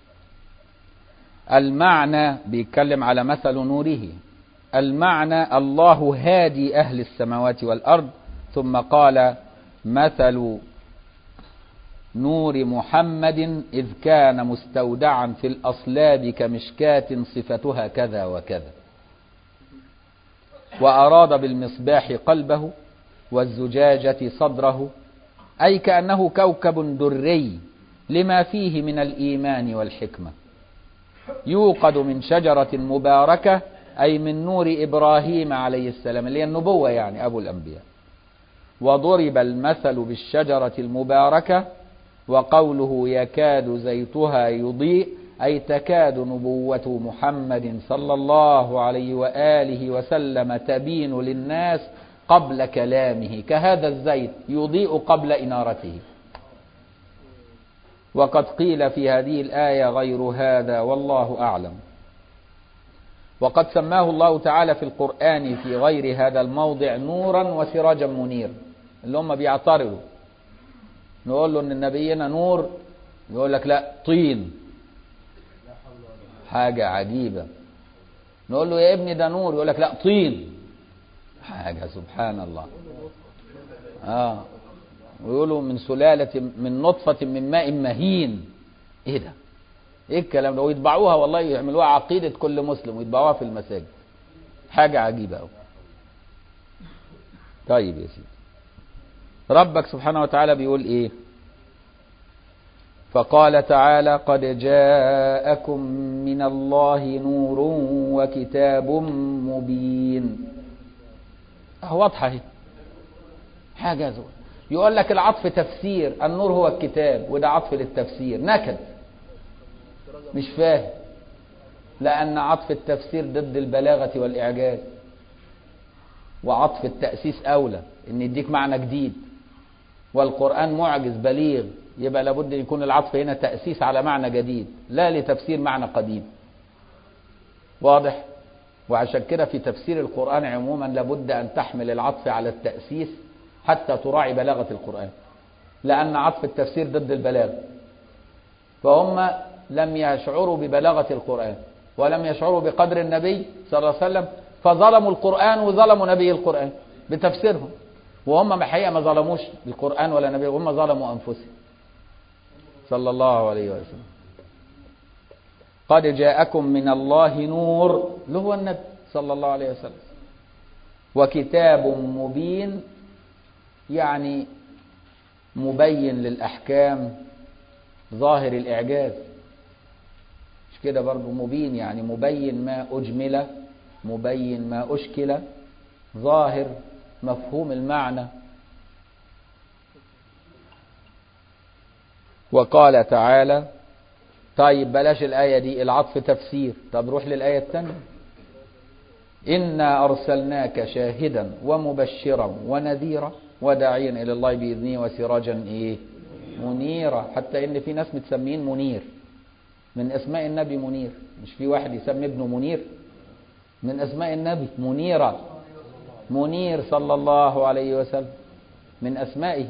المعنى بيتكلم على مثل نوره، المعنى الله هادي أهل السماوات والأرض. ثم قال مثل نور محمد إذ كان مستودعا في الأصلاب كمشكاة صفتها كذا وكذا. وأراد بالمصباح قلبه والزجاجة صدره، أي كأنه كوكب دري لما فيه من الإيمان والحكمة. يوقد من شجرة مباركة أي من نور إبراهيم عليه السلام اللي هي النبوة، يعني أبو الأنبياء. وضرب المثل بالشجرة المباركة، وقوله يكاد زيتها يضيء أي تكاد نبوة محمد صلى الله عليه وآله وسلم تبين للناس قبل كلامه، كهذا الزيت يضيء قبل إنارته. وقد قيل في هذه الآية غير هذا والله أعلم. وقد سماه الله تعالى في القرآن في غير هذا الموضع نورا وسراجا منير. اللي هم بيعترضوا نقول له ان نبينا نور، يقول لك لا طين، حاجة عجيبة. نقول له يا ابني ده نور، يقول لك لا طين، حاجة سبحان الله. ويقولوا من سلالة من نطفة من ماء مهين. ايه ده؟ ايه الكلام ده؟ ويطبعوها والله، يعملوها عقيدة كل مسلم ويطبعوها في المساجد، حاجة عجيبة أوي. طيب يا سيدي، ربك سبحانه وتعالى بيقول ايه؟ فقال تعالى قد جاءكم من الله نور وكتاب مبين. واضحة اهي، حاجة زول يقول لك العطف تفسير، النور هو الكتاب، وده عطف للتفسير، نكد مش فاهم، لأن عطف التفسير ضد البلاغة والقرآن معجز بليغ، يبقى لابد أن يكون العطف هنا تأسيس على معنى جديد لا لتفسير معنى قديم. واضح؟ وعشان كده في تفسير القرآن عموما لابد أن تحمل العطف على التأسيس حتى تراعي بلاغة القرآن، لأن عطف التفسير ضد البلاغة. فهم لم يشعروا ببلاغة القرآن ولم يشعروا بقدر النبي صلى الله عليه وسلم، فظلموا القرآن وظلموا نبي القرآن بتفسيرهم، وهم الحقيقة ما ظلموش القرآن ولا نبي، هم ظلموا أنفسهم صلى الله عليه وسلم. قد جاءكم من الله نور، اللي هو النبي صلى الله عليه وسلم، وكتاب مبين، يعني مبين للأحكام ظاهر الإعجاز، مش كده برضو؟ مبين يعني مبين ما أجمل، مبين ما أشكل، ظاهر مفهوم المعنى. وقال تعالى، طيب بلاش الآية دي، العطف تفسير، طب روح للآية الثانية، إنا أرسلناك شاهدا ومبشرا ونذيرا وداعيا إلى الله بإذنه وسراجا إيه؟ منيرا. حتى إن في ناس متسمين منير، من أسماء النبي منير، مش في واحد يسمي ابنه منير؟ من أسماء النبي منيرا، منير صلى الله عليه وسلم من أسمائه.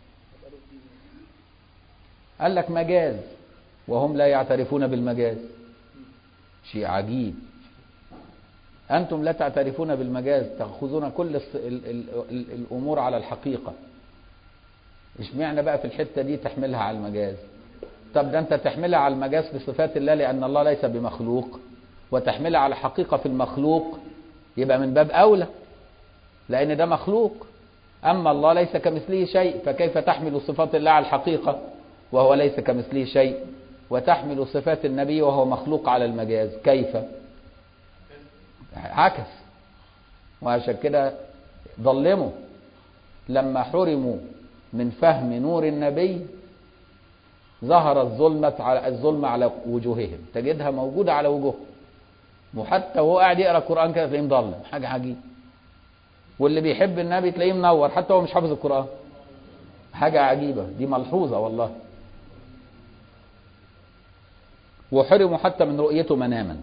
قال لك مجاز وهم لا يعترفون بالمجاز، شيء عجيب. أنتم لا تعترفون بالمجاز، تأخذون كل الأمور على الحقيقة، اشمعنى بقى في الحتة دي تحملها على المجاز؟ طب ده أنت تحملها على المجاز في صفات الله لأن الله ليس بمخلوق، وتحملها على حقيقة في المخلوق، يبقى من باب أولى لأن ده مخلوق، أما الله ليس كمثله شيء، فكيف تحمل صفات الله على الحقيقة وهو ليس كمثله شيء، وتحمل صفات النبي وهو مخلوق على المجاز؟ كيف؟ عكس. وعشان كده ظلموا لما حرموا من فهم نور النبي، ظهر الظلمة على وجوههم، تجدها موجودة على وجوههم، وحتى وهو قاعد يقرأ القرآن كده تلاقيه مظلم، حاجة عجيب. واللي بيحب النبي تلاقيه منور حتى هو مش حافظ القرآن، حاجة عجيبة، دي ملحوظة والله. وحرموا حتى من رؤيته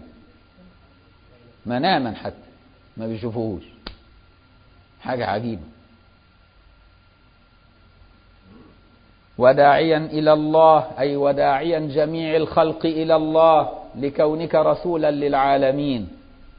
مناما حتى ما بيشوفوهوش، حاجة عجيبة. وداعيا إلى الله، أي وداعيا جميع الخلق إلى الله لكونك رسولا للعالمين،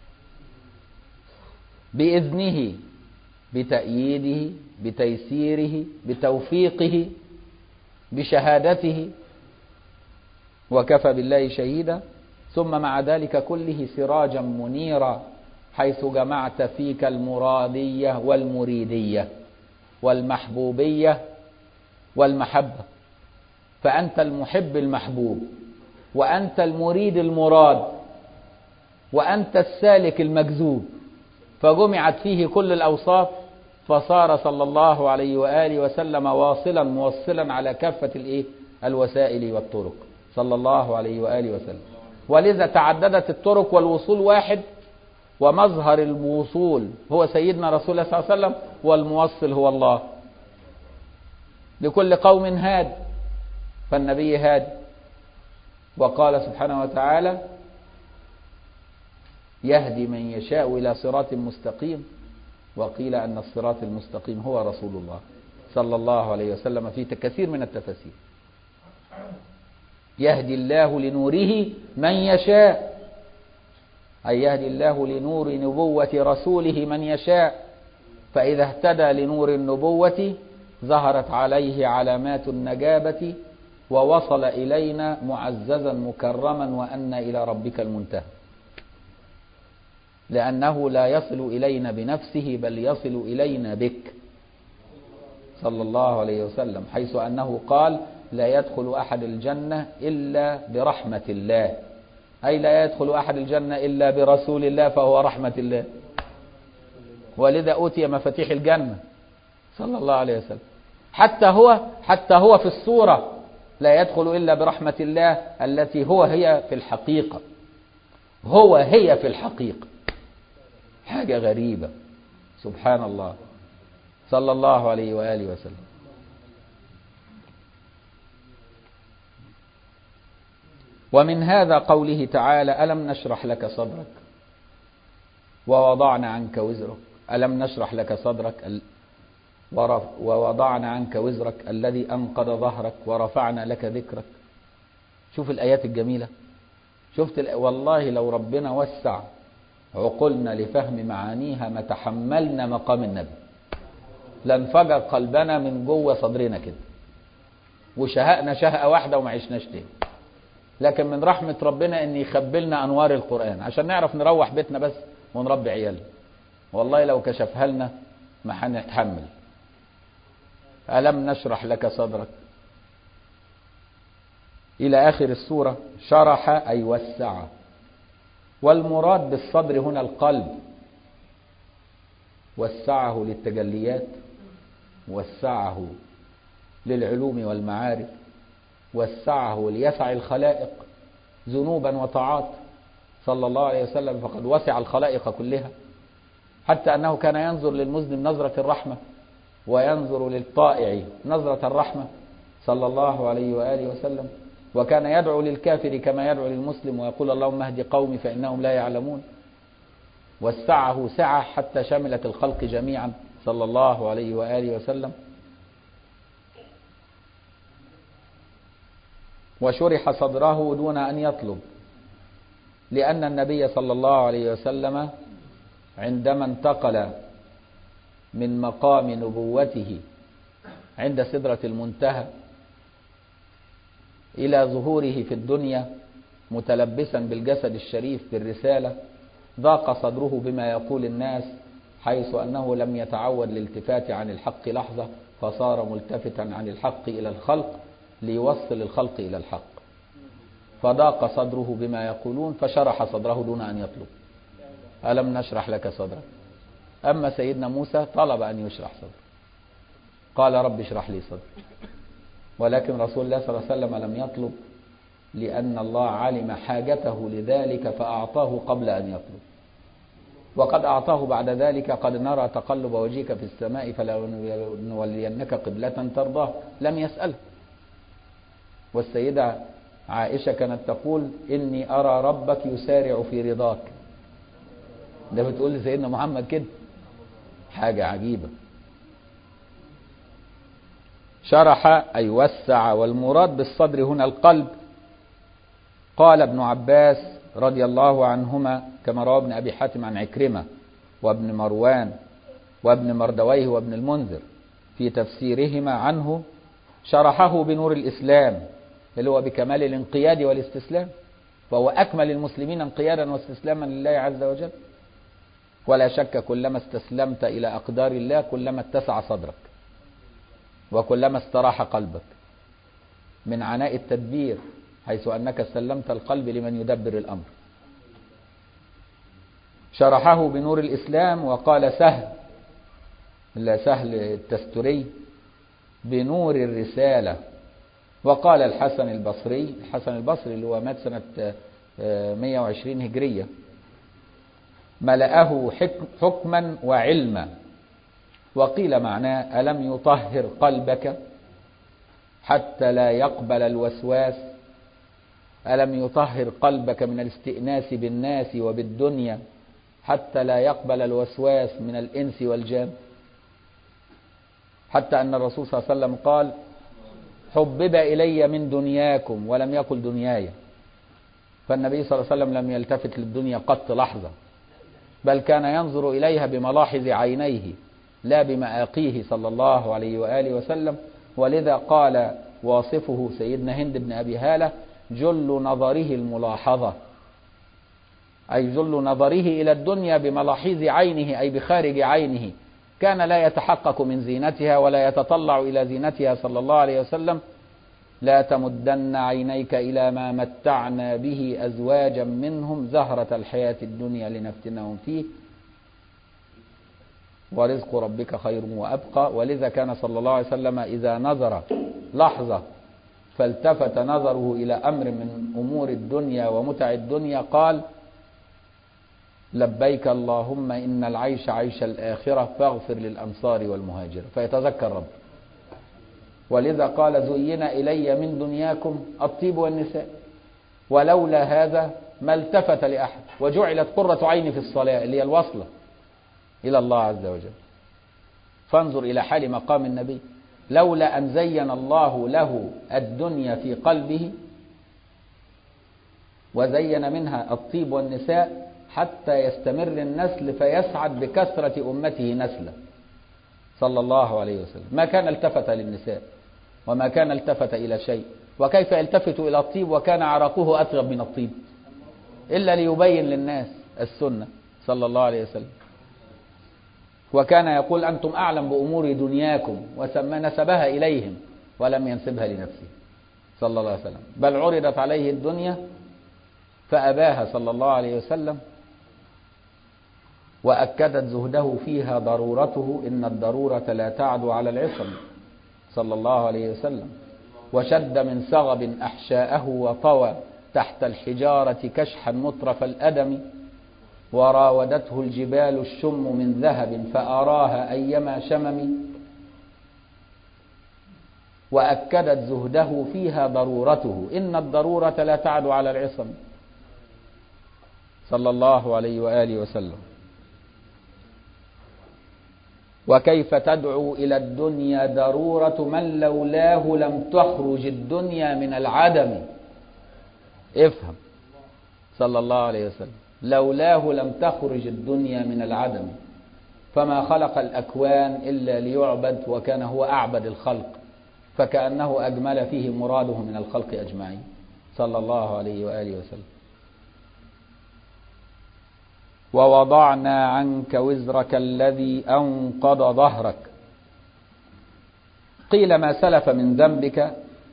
بإذنه، بتأييده، بتيسيره، بتوفيقه، بشهادته، وكفى بالله شهيدا. ثم مع ذلك كله سراجا منيرا، حيث جمعت فيك المرادية والمريدية والمحبوبية والمحبة، فأنت المحب المحبوب، وأنت المريد المراد، وأنت السالك المجذوب، فجمعت فيه كل الأوصاف، فصار صلى الله عليه وآله وسلم واصلا موصلا على كافة الوسائل والطرق صلى الله عليه وآله وسلم. ولذا تعددت الطرق والوصول واحد، ومظهر الوصول هو سيدنا رسول الله صلى الله عليه وسلم، والموصل هو الله. لكل قوم هاد، فالنبي هاد. وقال سبحانه وتعالى يهدي من يشاء إلى صراط مستقيم، وقيل أن الصراط المستقيم هو رسول الله صلى الله عليه وسلم في كثير من التفاسير. يهدي الله لنوره من يشاء، أي يهدي الله لنور نبوة رسوله من يشاء، فإذا اهتدى لنور النبوة ظهرت عليه علامات النجابة، ووصل إلينا معززا مكرما، وأن إلى ربك المنتهى، لأنه لا يصل إلينا بنفسه بل يصل إلينا بك صلى الله عليه وسلم، حيث أنه قال لا يدخل أحد الجنة إلا برحمة الله، أي لا يدخل أحد الجنة إلا برسول الله فهو رحمة الله، ولذا أوتي مفاتيح الجنة صلى الله عليه وسلم. حتى هو في الصورة لا يدخل إلا برحمة الله التي هي في الحقيقة، هي في الحقيقة، حاجة غريبة سبحان الله صلى الله عليه وآله وسلم. ومن هذا قوله تعالى ألم نشرح لك صدرك ووضعنا عنك وزرك. ألم نشرح لك صدرك ووضعنا عنك وزرك الذي أنقض ظهرك ورفعنا لك ذكرك. شوف الآيات الجميلة. شفت والله لو ربنا وسع عقولنا لفهم معانيها ما تحملنا مقام النبي، لانفجر قلبنا من جوه صدرنا كده وشهقنا شهقة واحدة وما عشناش تاني. لكن من رحمة ربنا ان يخبلنا انوار القرآن عشان نعرف نروح بيتنا بس ونربي عيالنا. والله لو كشفها لنا ما هنتحمل. ألم نشرح لك صدرك إلى آخر السورة. شرح أي وسع، والمراد بالصدر هنا القلب. وسعه للتجليات، وسعه للعلوم والمعارف، وسعه ليسع الخلائق ذنوبا وطاعات صلى الله عليه وسلم، فقد وسع الخلائق كلها، حتى أنه كان ينظر للمذنب نظرة الرحمة وينظر للطائع نظرة الرحمة صلى الله عليه وآله وسلم. وكان يدعو للكافر كما يدعو للمسلم ويقول اللهم اهد قومي فإنهم لا يعلمون. وسعه سعة حتى شملت الخلق جميعا صلى الله عليه وآله وسلم. وشرح صدره دون أن يطلب، لأن النبي صلى الله عليه وسلم عندما انتقل من مقام نبوته عند سدرة المنتهى إلى ظهوره في الدنيا متلبسا بالجسد الشريف بالرسالة، ضاق صدره بما يقول الناس، حيث أنه لم يتعود الالتفات عن الحق لحظة، فصار ملتفتا عن الحق إلى الخلق ليوصل الخلق إلى الحق، فضاق صدره بما يقولون فشرح صدره دون أن يطلب. ألم نشرح لك صدرك. أما سيدنا موسى طلب أن يشرح صدره، قال رب اشرح لي صدري. ولكن رسول الله صلى الله عليه وسلم لم يطلب، لأن الله علم حاجته لذلك فأعطاه قبل أن يطلب، وقد أعطاه بعد ذلك. قد نرى تقلب وجهك في السماء فلنولينك قبلة ترضاه. لم يسأله. والسيدة عائشة كانت تقول إني أرى ربك يسارع في رضاك. ده بتقول لسيدنا محمد كده، حاجة عجيبة. شرح أي وسع، والمراد بالصدر هنا القلب. قال ابن عباس رضي الله عنهما كما روى ابن أبي حاتم عن عكرمة وابن مروان وابن مردويه وابن المنذر في تفسيرهما عنه: شرحه بنور الإسلام، اللي هو بكمال الانقياد والاستسلام، فهو أكمل المسلمين انقيادا واستسلاما لله عز وجل. ولا شك كلما استسلمت إلى أقدار الله كلما اتسع صدرك وكلما استراح قلبك من عناء التدبير، حيث أنك سلمت القلب لمن يدبر الأمر. شرحه بنور الإسلام. وقال سهل التستري بنور الرسالة. وقال الحسن البصري اللي هو مات سنة 120 هجرية: ملأه حكما وعلما. وقيل معناه: ألم يطهر قلبك حتى لا يقبل الوسواس؟ ألم يطهر قلبك من الاستئناس بالناس وبالدنيا حتى لا يقبل الوسواس من الإنس والجان؟ حتى أن الرسول صلى الله عليه وسلم قال: حبب إلي من دنياكم، ولم يقل دنياي. فالنبي صلى الله عليه وسلم لم يلتفت للدنيا قط لحظة، بل كان ينظر إليها بملاحظ عينيه لا بمآقيه صلى الله عليه وآله وسلم. ولذا قال واصفه سيدنا هند بن أبي هالة: جل نظره الملاحظة، أي جل نظره إلى الدنيا بملاحظ عينه، أي بخارج عينه. كان لا يتحقق من زينتها ولا يتطلع إلى زينتها صلى الله عليه وسلم: لا تمدن عينيك إلى ما متعنا به أزواجا منهم زهرة الحياة الدنيا لنفتنهم فيه ورزق ربك خير وأبقى. ولذا كان صلى الله عليه وسلم إذا نظر لحظة فالتفت نظره إلى أمر من أمور الدنيا ومتع الدنيا قال: لبيك اللهم إن العيش عيش الآخرة فاغفر للأنصار والمهاجر، فيتذكر رب. ولذا قال: زين إلي من دنياكم الطيب والنساء. ولولا هذا ما التفت لأحد، وجعلت قرة عيني في الصلاة اللي هي الوصلة إلى الله عز وجل. فانظر إلى حال مقام النبي، لولا أن زين الله له الدنيا في قلبه وزين منها الطيب والنساء حتى يستمر النسل فيسعد بكثرة أمته نسلا صلى الله عليه وسلم، ما كان التفت للنساء وما كان التفت إلى شيء. وكيف يلتفت إلى الطيب وكان عرقه أطيب من الطيب إلا ليبين للناس السنة صلى الله عليه وسلم. وكان يقول أنتم أعلم بأمور دنياكم، نسبها إليهم ولم ينسبها لنفسه صلى الله عليه وسلم، بل عرضت عليه الدنيا فأباها صلى الله عليه وسلم، وأكدت زهده فيها ضرورته، إن الضرورة لا تعدو على العصم صلى الله عليه وسلم. وشد من صغب أحشاءه وطوى تحت الحجارة كشحا مطرف الأدم، وراودته الجبال الشم من ذهب فأراها أيما شمم، وأكدت زهده فيها ضرورته، إن الضرورة لا تعدو على العصم صلى الله عليه وآله وسلم. وكيف تدعو إلى الدنيا ضرورة من لولاه لم تخرج الدنيا من العدم. افهم صلى الله عليه وسلم، لولاه لم تخرج الدنيا من العدم، فما خلق الأكوان إلا ليعبد، وكان هو أعبد الخلق، فكأنه أجمل فيه مراده من الخلق أجمعين صلى الله عليه وآله وسلم. ووضعنا عنك وزرك الذي أنقض ظهرك. قيل ما سلف من ذنبك،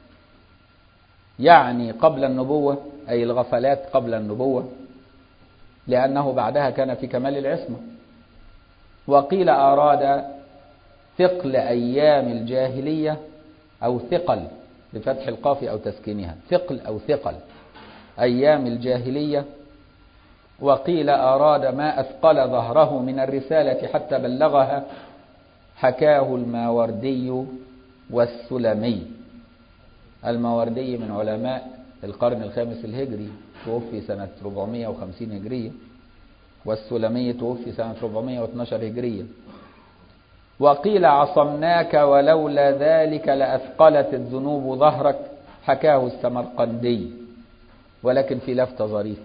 يعني قبل النبوة، أي الغفلات قبل النبوة، لأنه بعدها كان في كمال العصمة. وقيل أراد ثقل أيام الجاهلية، أو ثقل بفتح القاف أو تسكينها، ثقل أو ثقل أيام الجاهلية. وقيل أراد ما أثقل ظهره من الرسالة حتى بلغها، حكاه الماوردي والسلمي. الماوردي من علماء القرن الخامس الهجري، توفي سنة 450 هجرية، والسلمي توفي سنة 412 هجرية. وقيل عصمناك ولولا ذلك لأثقلت الذنوب ظهرك، حكاه السمرقندي، ولكن في لفتة ظريفة،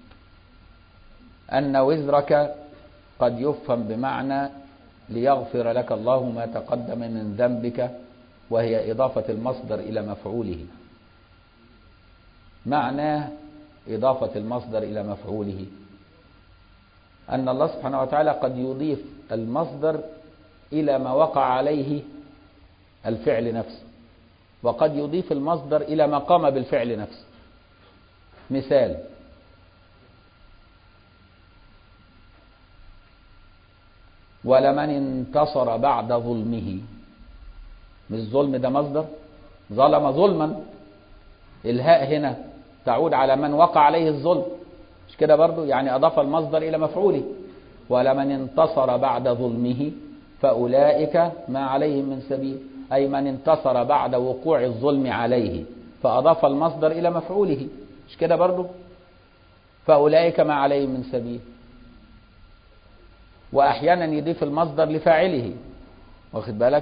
أن وزرك قد يفهم بمعنى ليغفر لك الله ما تقدم من ذنبك، وهي إضافة المصدر إلى مفعوله. معناه إضافة المصدر إلى مفعوله أن الله سبحانه وتعالى قد يضيف المصدر إلى ما وقع عليه الفعل نفسه، وقد يضيف المصدر إلى ما قام بالفعل نفسه. مثال: ولمن انتصر بعد ظلمه. مش ظلم ده مصدر، ظلم ظلما، الهاء هنا تعود على من وقع عليه الظلم، مش كده برضو؟ يعني أضاف المصدر إلى مفعوله. ولمن انتصر بعد ظلمه فأولئك ما عليهم من سبيل، أي من انتصر بعد وقوع الظلم عليه، فأضاف المصدر إلى مفعوله، مش كده برضو؟ فأولئك ما عليهم من سبيل. وأحيانا يضيف المصدر لفاعله، واخد بالك؟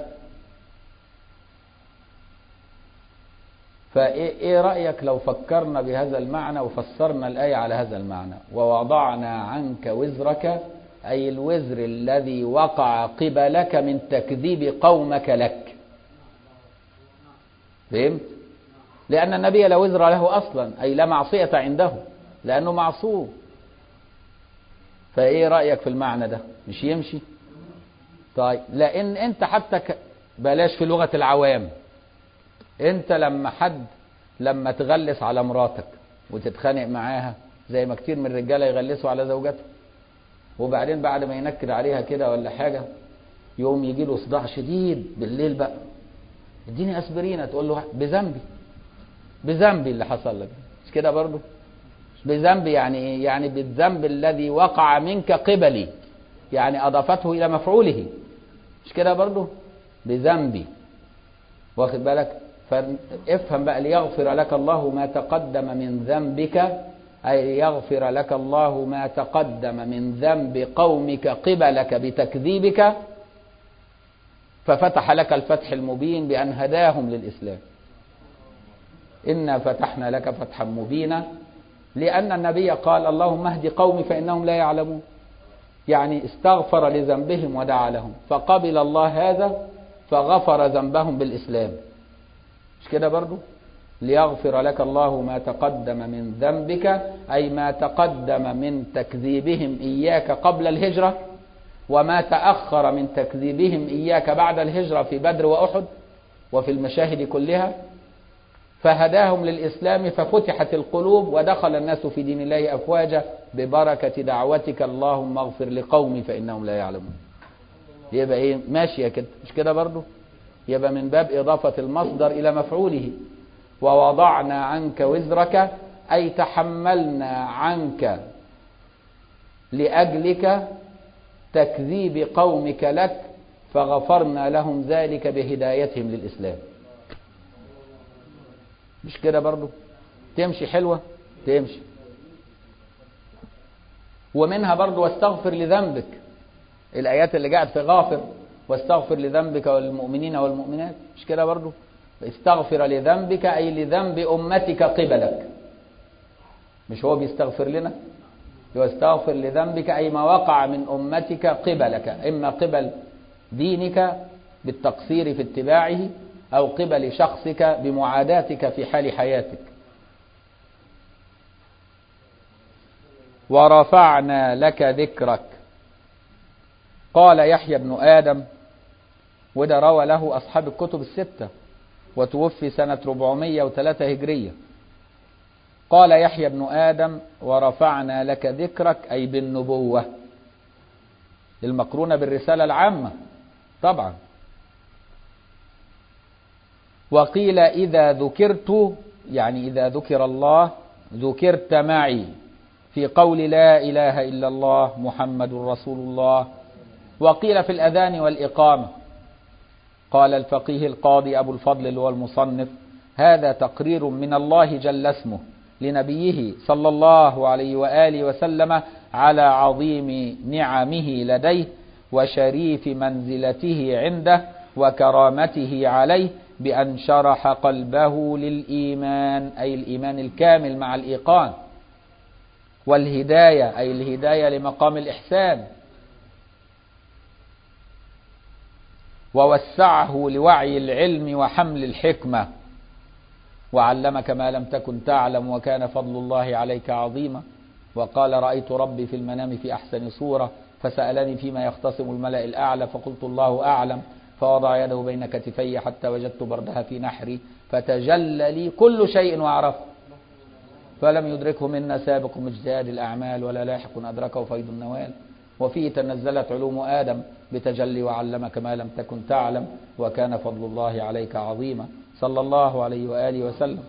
فإيه رأيك لو فكرنا بهذا المعنى وفسرنا الآية على هذا المعنى؟ ووضعنا عنك وزرك، أي الوزر الذي وقع قبلك من تكذيب قومك لك. فهمت؟ لأن النبي لا وزر له أصلا، أي لا معصية عنده، لأنه معصوم. فإيه رأيك في المعنى ده؟ مش يمشي؟ طيب، لأن أنت حتى بلاش في لغة العوام، أنت لما تغلس على مراتك وتتخانق معاها، زي ما كتير من الرجالة يغلسوا على زوجته، وبعدين بعد ما ينكد عليها كده ولا حاجة، يوم يجي له صداع شديد بالليل، بقى اديني اسبرينة، تقول له بذنبي اللي حصل لك، مش كده برضو؟ بذنبي يعني ايه؟ يعني بالذنب الذي وقع منك قبلي، يعني اضافته الى مفعوله، مش كده برضو؟ بذنبي، واخد بالك؟ فافهم بقى ليغفر لك الله ما تقدم من ذنبك، أي يغفر لك الله ما تقدم من ذنب قومك قبلك بتكذيبك، ففتح لك الفتح المبين بأن هداهم للإسلام. إنا فتحنا لك فتحا مبينا، لأن النبي قال اللهم اهد قومي فإنهم لا يعلمون، يعني استغفر لذنبهم ودعا لهم، فقبل الله هذا فغفر ذنبهم بالإسلام. مش كده برضو؟ ليغفر لك الله ما تقدم من ذنبك، أي ما تقدم من تكذيبهم إياك قبل الهجرة، وما تأخر من تكذيبهم إياك بعد الهجرة في بدر وأحد وفي المشاهد كلها، فهداهم للإسلام ففتحت القلوب ودخل الناس في دين الله أفواجا ببركة دعوتك اللهم اغفر لقومي فإنهم لا يعلمون. يبقى إيه؟ ماشية كده، مش كده برضو؟ يبقى من باب إضافة المصدر إلى مفعوله. ووضعنا عنك وزرك، أي تحملنا عنك لأجلك تكذيب قومك لك، فغفرنا لهم ذلك بهدايتهم للإسلام. مش كده برضو؟ تمشي حلوة؟ تمشي. ومنها برضو واستغفر لذنبك، الآيات اللي جاءت في غافر واستغفر لذنبك والمؤمنين والمؤمنات، مش كده برضو؟ استغفر لذنبك أي لذنب أمتك قبلك. مش هو بيستغفر لنا؟ واستغفر لذنبك أي ما وقع من أمتك قبلك، إما قبل دينك بالتقصير في اتباعه، أو قبل شخصك بمعاداتك في حال حياتك. ورفعنا لك ذكرك. قال يحيى بن آدم، وده روى له أصحاب الكتب الستة، وتوفي سنة 403 هجرية. قال يحيى بن آدم ورفعنا لك ذكرك، أي بالنبوة المقرونة بالرسالة العامة طبعا. وقيل إذا ذكرت، يعني إذا ذكر الله ذكرت معي، في قول لا إله إلا الله محمد رسول الله. وقيل في الأذان والإقامة. قال الفقيه القاضي أبو الفضل اللي هو المصنف: هذا تقرير من الله جل اسمه لنبيه صلى الله عليه وآله وسلم على عظيم نعمه لديه وشريف منزلته عنده وكرامته عليه، بأن شرح قلبه للإيمان، أي الإيمان الكامل مع الإيقان، والهداية أي الهداية لمقام الإحسان، ووسعه لوعي العلم وحمل الحكمة، وعلمك ما لم تكن تعلم وكان فضل الله عليك عظيما. وقال رأيت ربي في المنام في أحسن صورة فسألني فيما يختصم الملأ الأعلى فقلت الله أعلم، فوضع يده بين كتفي حتى وجدت بردها في نحري فتجلى لي كل شيء وعرف، فلم يدركه منا سابق مجتهد الأعمال ولا لاحق أدركه فيض النوال. وفيه تنزلت علوم آدم بتجلي وعلمك ما لم تكن تعلم وكان فضل الله عليك عظيما، صلى الله عليه وآله وسلم.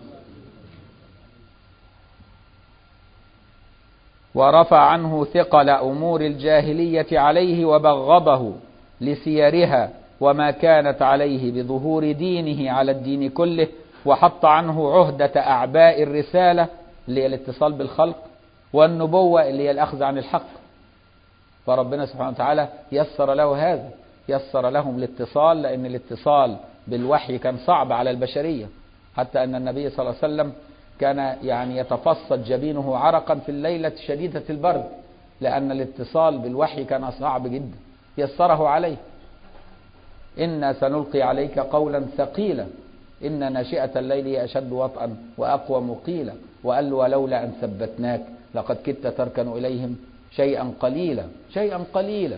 ورفع عنه ثقل أمور الجاهلية عليه وبغضه لسيرها وما كانت عليه بظهور دينه على الدين كله، وحط عنه عهدة أعباء الرسالة اللي هي الاتصال بالخلق، والنبوة اللي هي الأخذ عن الحق. فربنا سبحانه وتعالى يسر له هذا، يسر لهم الاتصال، لأن الاتصال بالوحي كان صعب على البشرية، حتى أن النبي صلى الله عليه وسلم كان يعني يتفصد جبينه عرقا في الليلة شديدة البرد، لأن الاتصال بالوحي كان صعب جدا، يسره عليه. إنا سنلقي عليك قولا ثقيلا إن ناشئة الليل هي أشد وطئا وأقوى مقيلا، وقال له ولولا أن ثبتناك لقد كدت تركن إليهم شيئا قليلا شيئا قليلا.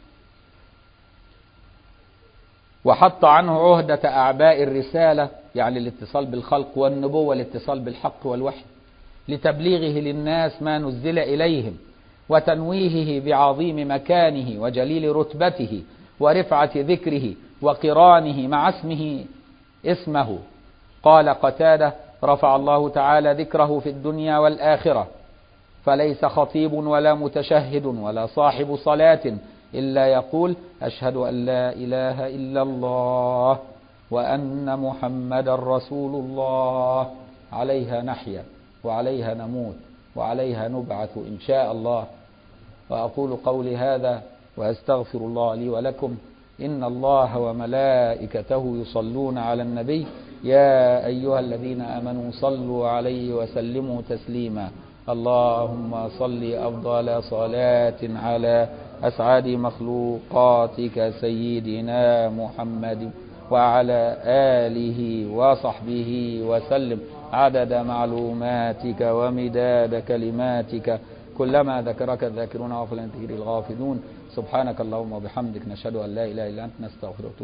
وحط عنه عهدة أعباء الرسالة، يعني الاتصال بالخلق، والنبوة الاتصال بالحق والوحي، لتبليغه للناس ما نزل إليهم وتنويهه بعظيم مكانه وجليل رتبته ورفعة ذكره وقرانه مع اسمه. قال قتادة: رفع الله تعالى ذكره في الدنيا والآخرة، فليس خطيب ولا متشهد ولا صاحب صلاة إلا يقول: أشهد أن لا إله إلا الله وأن محمدا رسول الله. عليها نحيا وعليها نموت وعليها نبعث إن شاء الله. وأقول قولي هذا وأستغفر الله لي ولكم. إن الله وملائكته يصلون على النبي يا أيها الذين آمنوا صلوا عليه وسلموا تسليما. اللهم صل أفضل صلاة على أسعد مخلوقاتك سيدنا محمد وعلى آله وصحبه وسلم عدد معلوماتك ومداد كلماتك كلما ذكرك الذاكرون وغفل عن ذكر الغافلون. سبحانك اللهم وبحمدك نشهد أن لا إله إلا أنت نستغفرك.